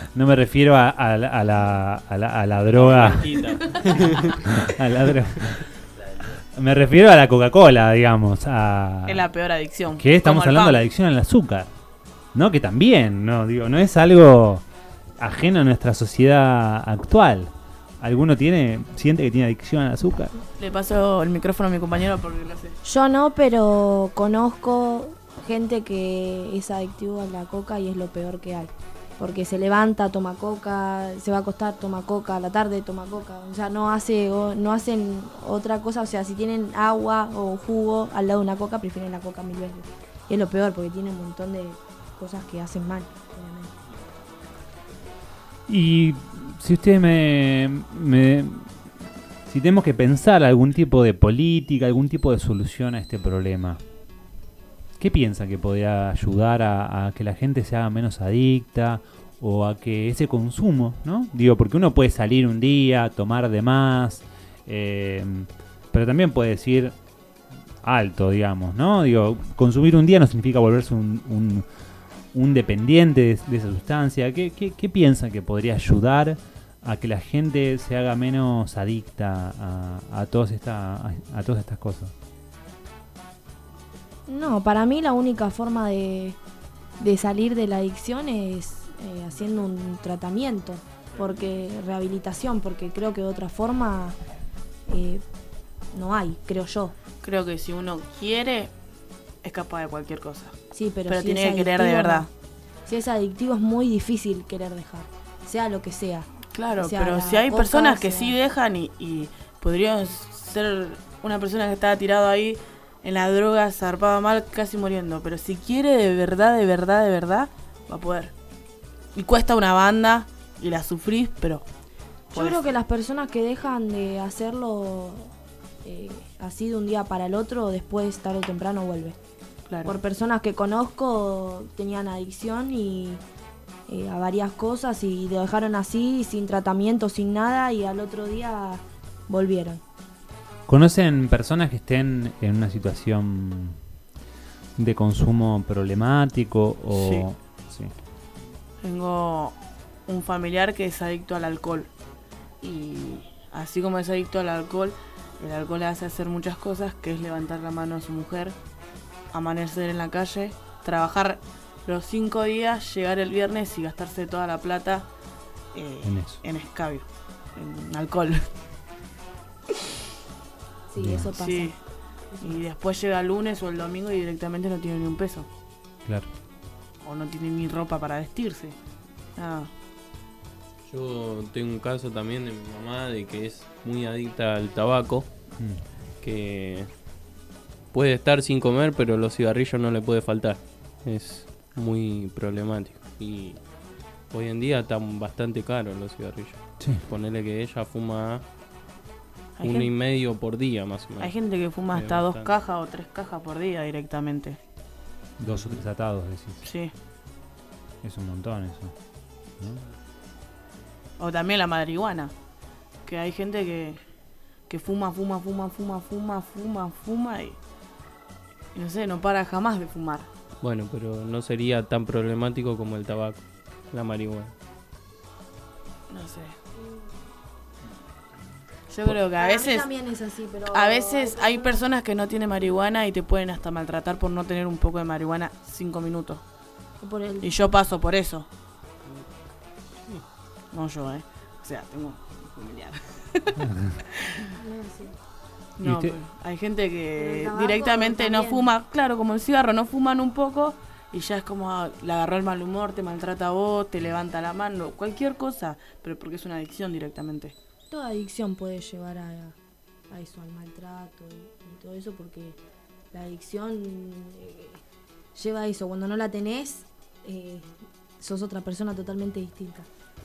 droga. A la droga. Me refiero a la Coca-Cola, digamos. Es la peor adicción. Que estamos hablando de la adicción al azúcar. ¿No? Que también, no es algo ajeno a nuestra sociedad actual. ¿Alguno siente que tiene adicción al azúcar? Le paso el micrófono a mi compañero porque lo sé. Yo no, pero conozco gente que es adictiva a la coca y es lo peor que hay. Porque se levanta, toma coca, se va a acostar, toma coca, a la tarde toma coca. O sea, no hacen otra cosa. O sea, si tienen agua o jugo al lado de una coca, prefieren la coca 1000 veces. Y es lo peor porque tiene un montón de cosas que hacen mal, obviamente. Y si ustedes si tenemos que pensar algún tipo de política, algún tipo de solución a este problema, ¿qué piensa que podría ayudar a que la gente se haga menos adicta o a que ese consumo, ¿no? Digo, porque uno puede salir un día, tomar de más, pero también puede decir alto, digamos, ¿no? Digo, consumir un día no significa volverse un dependiente de esa sustancia. ¿Qué piensa que podría ayudar a que la gente se haga menos adicta a todas estas cosas? No, para mí la única forma de salir de la adicción es haciendo un tratamiento, rehabilitación, porque creo que de otra forma no hay, creo yo. Creo que si uno quiere, es capaz de cualquier cosa. Sí, pero si tiene que querer de verdad. Si es adictivo es muy difícil querer dejar, sea lo que sea. Claro, sea pero si hay personas que sí dejan y podrían ser una persona que estaba tirado ahí en la droga, zarpaba mal, casi muriendo. Pero si quiere de verdad, va a poder. Y cuesta una banda y la sufrís, pero yo creo que las personas que dejan de hacerlo así de un día para el otro, después tarde o temprano vuelve. Claro. Por personas que conozco tenían adicción y a varias cosas y lo dejaron así, sin tratamiento, sin nada, y al otro día volvieron. ¿Conocen personas que estén en una situación de consumo problemático o... Sí. Tengo un familiar que es adicto al alcohol y así como es adicto al alcohol, el alcohol le hace hacer muchas cosas, que es levantar la mano a su mujer, amanecer en la calle, trabajar los 5 días, llegar el viernes y gastarse toda la plata en escabio, en alcohol. Sí, eso pasa. Sí. Y después llega el lunes o el domingo y directamente no tiene ni un peso. Claro. O no tiene ni ropa para vestirse. Nada. Yo tengo un caso también de mi mamá de que es muy adicta al tabaco, que puede estar sin comer, pero los cigarrillos no le puede faltar. Es muy problemático. Y hoy en día están bastante caros los cigarrillos. Sí. Ponele que ella fuma Hay 1,5 por día más o menos. Hay gente que fuma hasta 2 cajas o 3 cajas por día directamente. 2 o 3 atados, decís. Sí. Es un montón eso, ¿no? O también la marihuana. Que hay gente que fuma y no sé, no para jamás de fumar. Bueno, pero no sería tan problemático como el tabaco, la marihuana. No sé. Yo creo que a Para mí veces también es así, pero a veces hay personas que no tienen marihuana y te pueden hasta maltratar por no tener un poco de marihuana 5 minutos. por el... Y yo paso por eso. No yo, O sea, tengo un familiar. No, pero hay gente que directamente no fuma, claro, como el cigarro, no fuman un poco y ya es como le agarró el mal humor, te maltrata a vos, te levanta la mano, cualquier cosa, pero porque es una adicción directamente. Toda adicción puede llevar a eso, al maltrato y todo eso, porque la adicción lleva a eso. Cuando no la tenés, sos otra persona totalmente distinta.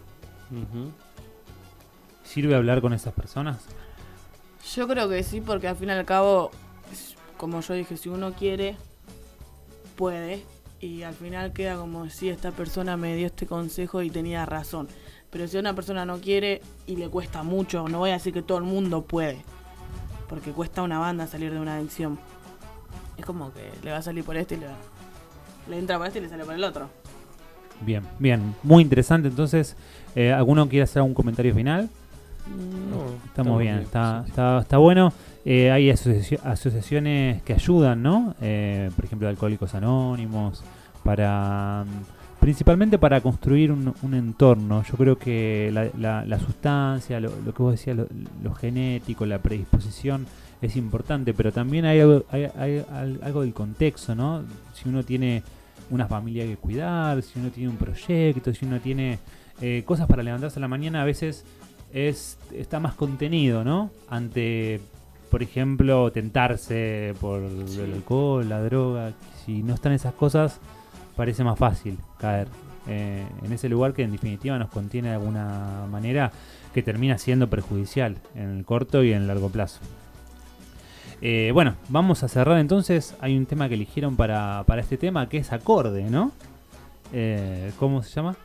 ¿Sirve hablar con esas personas? Yo creo que sí, porque al fin y al cabo, como yo dije, si uno quiere, puede. Y al final queda como si esta persona me dio este consejo y tenía razón. Pero si una persona no quiere y le cuesta mucho, no voy a decir que todo el mundo puede. Porque cuesta una banda salir de una adicción. Es como que le va a salir por este y le entra por este y le sale por el otro. Bien, bien. Muy interesante. Entonces, ¿alguno quiere hacer algún comentario final? No, estamos bien. Está bueno. Hay asociaciones que ayudan, ¿no? Por ejemplo, Alcohólicos Anónimos, principalmente para construir un entorno. Yo creo que la sustancia, lo que vos decías, lo genético, la predisposición es importante, pero también hay algo del contexto, ¿no? Si uno tiene una familia que cuidar, si uno tiene un proyecto, si uno tiene cosas para levantarse a la mañana, a veces está más contenido, ¿no? Ante, por ejemplo, tentarse por el alcohol, la droga. Si no están esas cosas, parece más fácil caer en ese lugar que en definitiva nos contiene de alguna manera, que termina siendo perjudicial en el corto y en el largo plazo. Bueno, vamos a cerrar entonces. Hay un tema que eligieron para este tema que es acorde, ¿no? ¿Cómo se llama?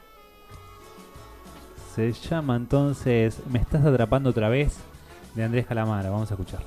Se llama entonces Me estás atrapando otra vez, de Andrés Calamaro. Vamos a escucharlo.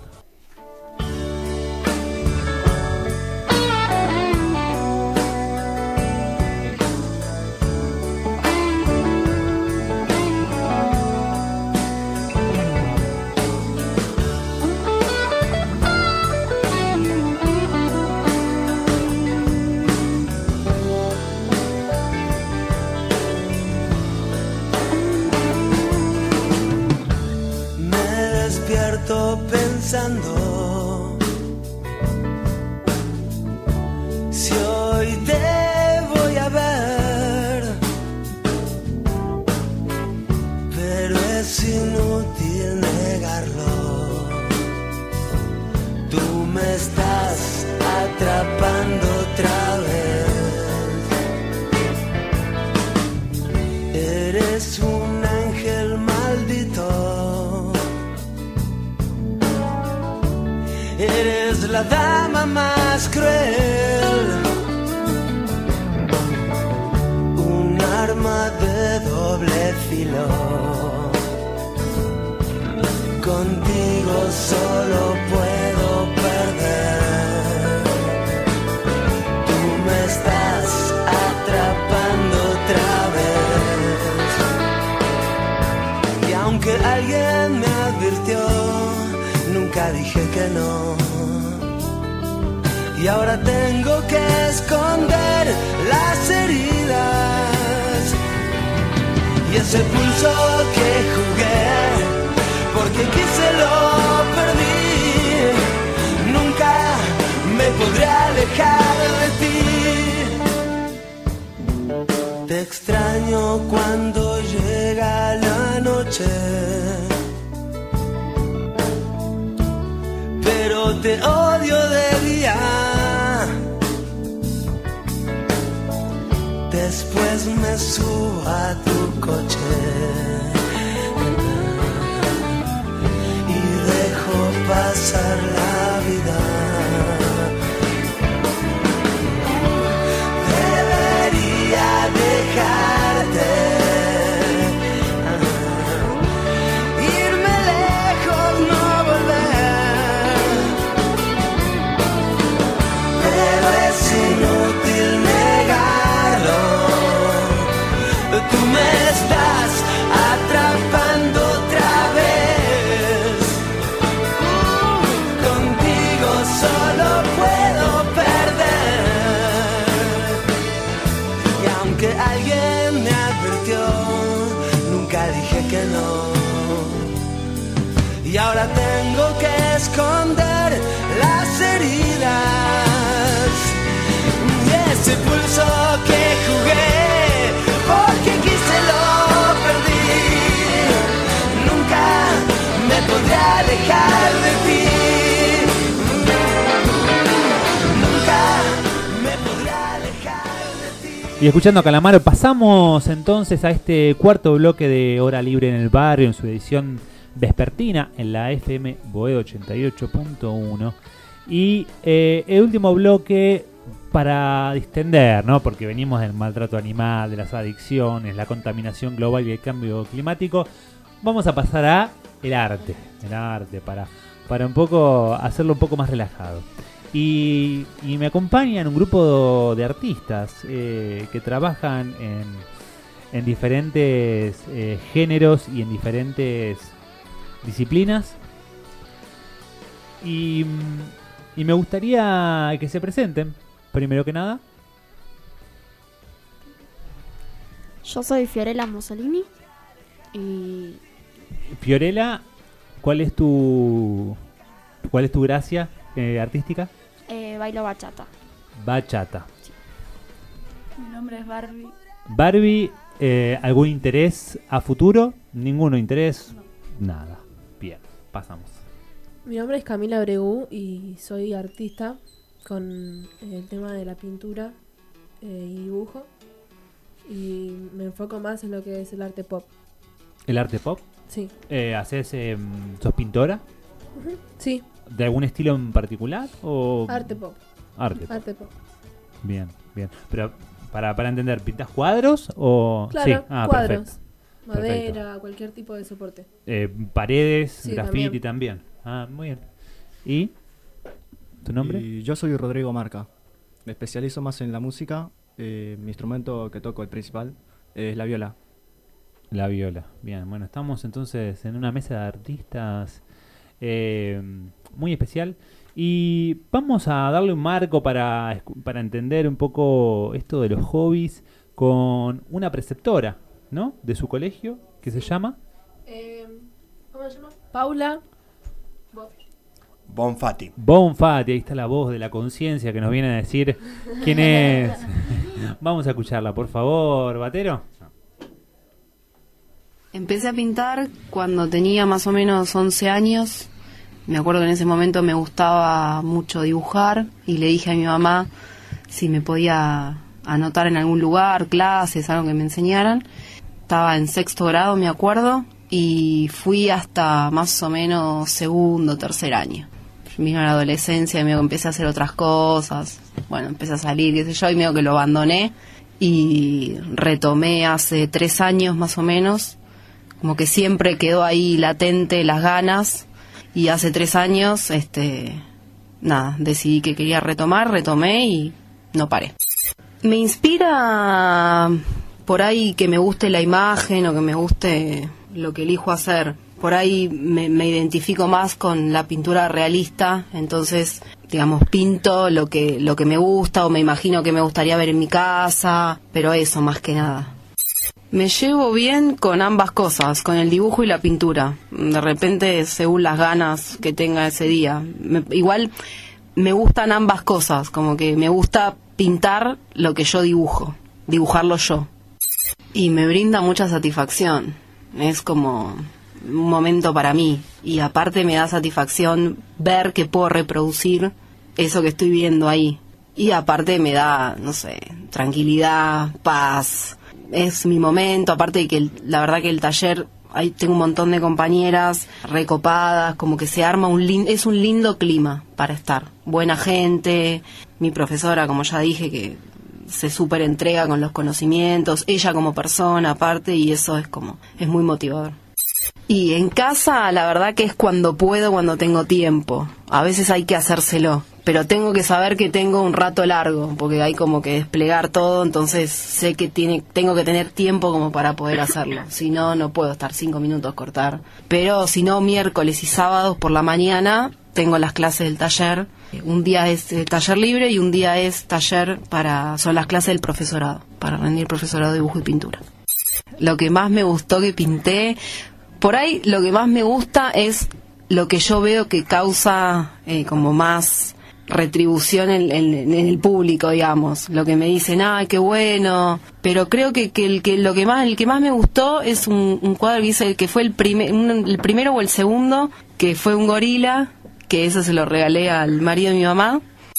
Pensando si hoy te voy a ver, pero es inútil negarlo. Tú me estás atrapando otra vez. Eres un ángel maldito. Eres la dama más cruel, un arma de doble filo. Contigo solo puedo perder. alguien me advirtió, nunca dije que no. Y ahora tengo que esconder las heridas y ese pulso que jugué, porque quise lo perdí. Nunca me podré alejar de ti. Te extraño cuando llega la noche, pero te odio de día. Después me subo a tu coche y dejo pasar la vida. Debería dejarte, irme lejos, no volver, pero es inútil negarlo. Tú me estás atrapando otra vez. Contigo solo puedo perder. Y aunque alguien me advirtió, nunca dije que no. Y ahora tengo que esconder las heridas y ese pulso que jugué, porque quise lo perdí. Nunca me podré alejar de ti. Nunca me podré alejar de ti. Y escuchando a Calamaro, pasamos entonces a este cuarto bloque de Hora Libre en el Barrio, en su edición vespertina en la FM Boedo 88.1. Y el último bloque para distender, ¿no? Porque venimos del maltrato animal, de las adicciones, la contaminación global y el cambio climático. Vamos a pasar a el arte para un poco hacerlo un poco más relajado. Y me acompañan un grupo de artistas que trabajan en diferentes géneros y en diferentes disciplinas. Y me gustaría que se presenten. Primero que nada, yo soy Fiorella Mussolini y... Fiorella, ¿cuál es tu gracia artística? Bailo bachata. Bachata. Sí. Mi nombre es Barbie. Barbie, ¿algún interés a futuro? ¿Ninguno interés? No. Nada. Bien, pasamos. Mi nombre es Camila Bregú y soy artista con el tema de la pintura y dibujo, y me enfoco más en lo que es el arte pop. ¿El arte pop? Sí. ¿Sos pintora? Uh-huh. Sí. ¿De algún estilo en particular? O... Arte pop. Arte pop. Bien. Pero para entender, ¿pintas cuadros o...? Claro, sí. cuadros. Perfecto. Madera, Perfecto. Cualquier tipo de soporte. Paredes, sí, graffiti también. Muy bien. ¿Y tu nombre? Y yo soy Rodrigo Marca. Me especializo más en la música. Mi instrumento que toco, el principal, es la viola. La viola. Bien, bueno, estamos entonces en una mesa de artistas muy especial. Y vamos a darle un marco para entender un poco esto de los hobbies con una preceptora, ¿no? De su colegio, que se llama... ¿Cómo se llama? Paula Bonfatti. Bonfatti, ahí está la voz de la conciencia que nos viene a decir quién es. Vamos a escucharla, por favor, Batero. Empecé a pintar cuando tenía más o menos 11 años. Me acuerdo que en ese momento me gustaba mucho dibujar y le dije a mi mamá si me podía anotar en algún lugar, clases, algo que me enseñaran. Estaba en 6º grado, me acuerdo, y fui hasta más o menos 2º, 3er año. Vino la adolescencia y medio que empecé a hacer otras cosas. Bueno, empecé a salir, qué sé yo, y medio que lo abandoné. Y retomé hace 3 años más o menos. Como que siempre quedó ahí latente las ganas. Y hace 3 años, decidí que quería retomé y no paré. Me inspira por ahí que me guste la imagen o que me guste lo que elijo hacer. por ahí me identifico más con la pintura realista, entonces, digamos, pinto lo que me gusta o me imagino que me gustaría ver en mi casa, pero eso más que nada. Me llevo bien con ambas cosas, con el dibujo y la pintura. De repente, según las ganas que tenga ese día. Igual me gustan ambas cosas, como que me gusta pintar lo que yo dibujo, dibujarlo yo. Y me brinda mucha satisfacción. Es como un momento para mí. Y aparte me da satisfacción ver que puedo reproducir eso que estoy viendo ahí. Y aparte me da, no sé, tranquilidad, paz. Es mi momento, aparte de que la verdad que el taller, ahí tengo un montón de compañeras recopadas, como que se arma es un lindo clima para estar. Buena gente, mi profesora, como ya dije, que se súper entrega con los conocimientos, ella como persona aparte, y eso es muy motivador. Y en casa, la verdad que es cuando puedo, cuando tengo tiempo. A veces hay que hacérselo, pero tengo que saber que tengo un rato largo, porque hay como que desplegar todo, entonces sé que tengo que tener tiempo como para poder hacerlo. Si no, no puedo estar 5 minutos cortar. Pero si no, miércoles y sábados por la mañana tengo las clases del taller. Un día es taller libre y un día es taller son las clases del profesorado, para rendir profesorado de dibujo y pintura. Lo que más me gustó que pinté, por ahí lo que más me gusta es lo que yo veo que causa como más retribución en el público, digamos. Lo que me dicen, ¡ay, qué bueno! Pero creo que el que más me gustó es un cuadro que hice, que fue el primero o el segundo, que fue un gorila, que eso se lo regalé al marido de mi mamá.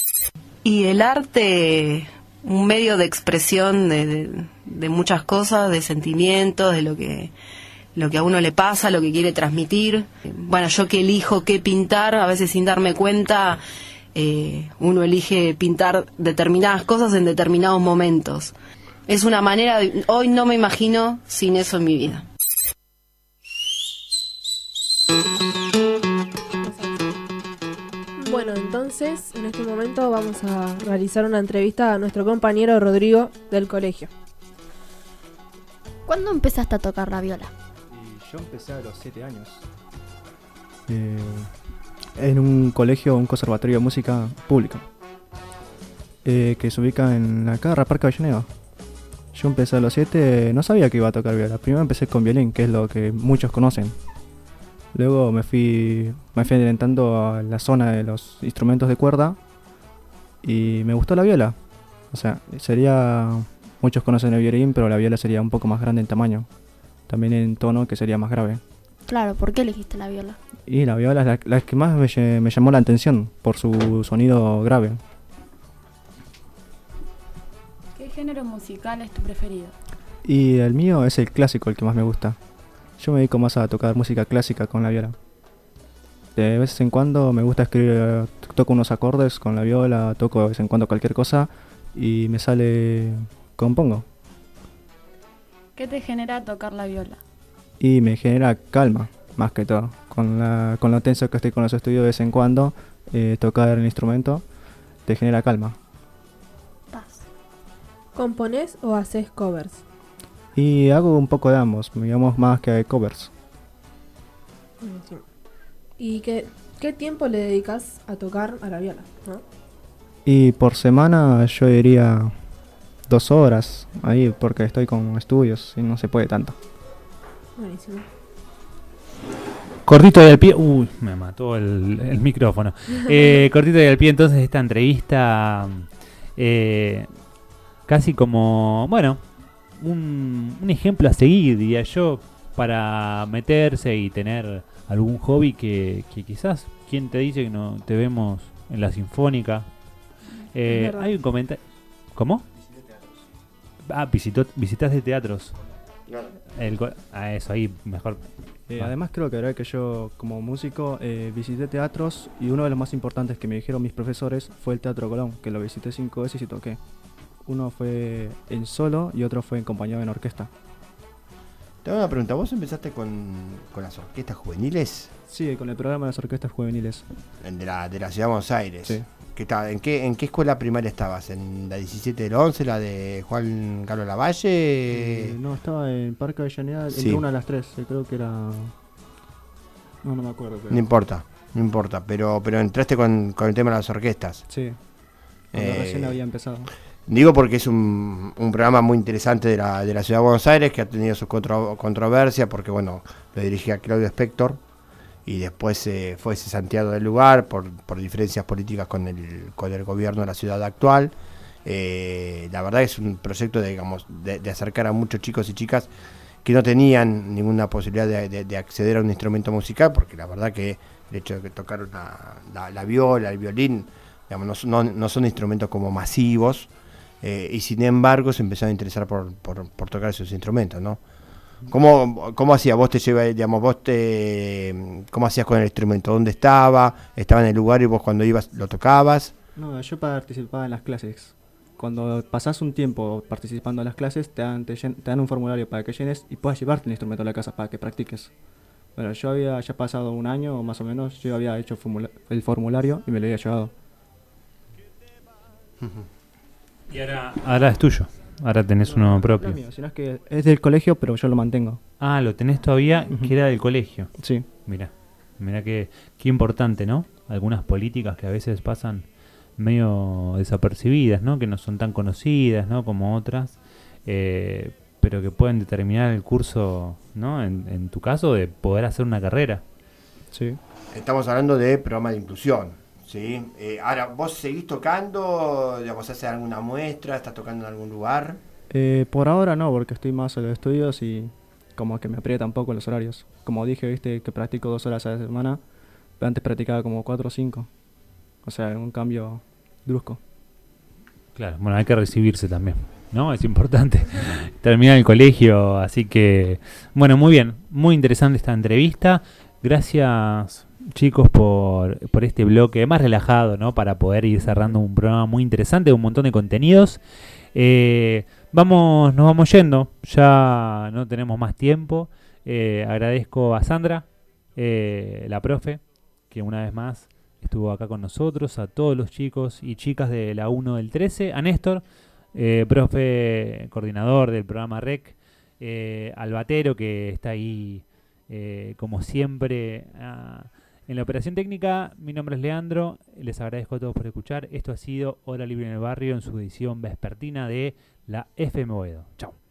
Y el arte, un medio de expresión de muchas cosas, de sentimientos, de lo que a uno le pasa, lo que quiere transmitir. Bueno, yo que elijo qué pintar, a veces sin darme cuenta, uno elige pintar determinadas cosas en determinados momentos. Es una manera, hoy no me imagino sin eso en mi vida. Bueno, entonces, en este momento vamos a realizar una entrevista a nuestro compañero Rodrigo del colegio. ¿Cuándo empezaste a tocar la viola? Yo empecé a los 7 años. En un colegio, un conservatorio de música pública, que se ubica en la carrera Parque Avellaneda. Yo empecé a los 7, no sabía que iba a tocar viola. Primero empecé con violín, que es lo que muchos conocen. Luego me fui adelantando a la zona de los instrumentos de cuerda y me gustó la viola. O sea, muchos conocen el violín, pero la viola sería un poco más grande en tamaño. También en tono, que sería más grave. Claro, ¿por qué elegiste la viola? Y la viola es la que más me llamó la atención por su sonido grave. ¿Qué género musical es tu preferido? Y el mío es el clásico, el que más me gusta. Yo me dedico más a tocar música clásica con la viola. De vez en cuando me gusta escribir, toco unos acordes con la viola, toco de vez en cuando cualquier cosa y me compongo. ¿Qué te genera tocar la viola? Y me genera calma, más que todo. Con lo tenso que estoy con los estudios de vez en cuando, tocar el instrumento te genera calma. Paz. ¿Componés o haces covers? Y hago un poco de ambos, digamos más que covers. Sí. ¿Y qué tiempo le dedicas a tocar a la viola, no? Y por semana yo diría 2 horas ahí, porque estoy con estudios y no se puede tanto. Buenísimo. Cortito y al pie. Uy, me mató el micrófono. Cortito y al pie, entonces, esta entrevista. Casi como. Bueno, un ejemplo a seguir, diría yo, para meterse y tener algún hobby que quizás. ¿Quién te dice que no te vemos en la Sinfónica? Hay un comentario. ¿Cómo? Visitaste teatros. Eso, ahí mejor. Además creo que yo como músico visité teatros y uno de los más importantes que me dijeron mis profesores fue el Teatro Colón, que lo visité 5 veces y toqué. Uno fue en solo y otro fue acompañado en orquesta. Te hago una pregunta, ¿vos empezaste con las orquestas juveniles? Sí, con el programa de las orquestas juveniles. De la Ciudad de Buenos Aires. Sí. ¿En qué escuela primaria estabas? ¿En la 17 del 11, la de Juan Carlos Lavalle? No, estaba en Parque Avellaneda, sí. entre una de las tres, creo que era No me acuerdo. Pero... No importa, pero entraste con el tema de las orquestas. Sí, cuando recién había empezado. Digo porque es un programa muy interesante de la Ciudad de Buenos Aires, que ha tenido sus controversias, porque bueno, lo dirigía Claudio Spector, y después fue cesanteado del lugar por diferencias políticas con el gobierno de la ciudad actual. La verdad es un proyecto de acercar a muchos chicos y chicas que no tenían ninguna posibilidad de acceder a un instrumento musical, porque la verdad que el hecho de que tocar la viola, el violín, digamos, no son instrumentos como masivos, y sin embargo se empezaron a interesar por tocar esos instrumentos, ¿no? ¿Cómo hacías? ¿Cómo hacías con el instrumento? ¿Dónde estaba? ¿Estaba en el lugar y vos cuando ibas lo tocabas? No, yo participaba en las clases. Cuando pasás un tiempo participando en las clases, te dan un formulario para que llenes y puedas llevarte el instrumento a la casa para que practiques. Bueno, yo había ya pasado un año o más o menos, yo había hecho el formulario y me lo había llevado. Y ahora es tuyo. Ahora tenés uno propio. No es mío, sino es que es del colegio, pero yo lo mantengo. Ah, lo tenés todavía, que era del colegio. Sí. Mirá qué importante, ¿no? Algunas políticas que a veces pasan medio desapercibidas, ¿no? Que no son tan conocidas, ¿no? Como otras, pero que pueden determinar el curso, ¿no? En tu caso, de poder hacer una carrera. Sí. Estamos hablando de programa de inclusión, ¿sí? Ahora, ¿vos seguís tocando? Digamos, ¿haces alguna muestra? ¿Estás tocando en algún lugar? Por ahora no, porque estoy más en los estudios y como que me aprieta un poco los horarios. Como dije, viste, que practico 2 horas a la semana, pero antes practicaba como 4 o 5. O sea, un cambio brusco. Claro, bueno, hay que recibirse también, ¿no? Es importante terminar el colegio, así que, bueno, muy bien, muy interesante esta entrevista. Gracias, chicos, por este bloque más relajado, ¿no? Para poder ir cerrando un programa muy interesante, un montón de contenidos. Nos vamos yendo, ya no tenemos más tiempo. Agradezco a Sandra, la profe, que una vez más estuvo acá con nosotros, a todos los chicos y chicas de la 1 del 13, a Néstor, profe coordinador del programa REC, al batero que está ahí como siempre en la operación técnica. Mi nombre es Leandro, les agradezco a todos por escuchar. Esto ha sido Hora Libre en el Barrio en su edición vespertina de la FM Boedo. Chao.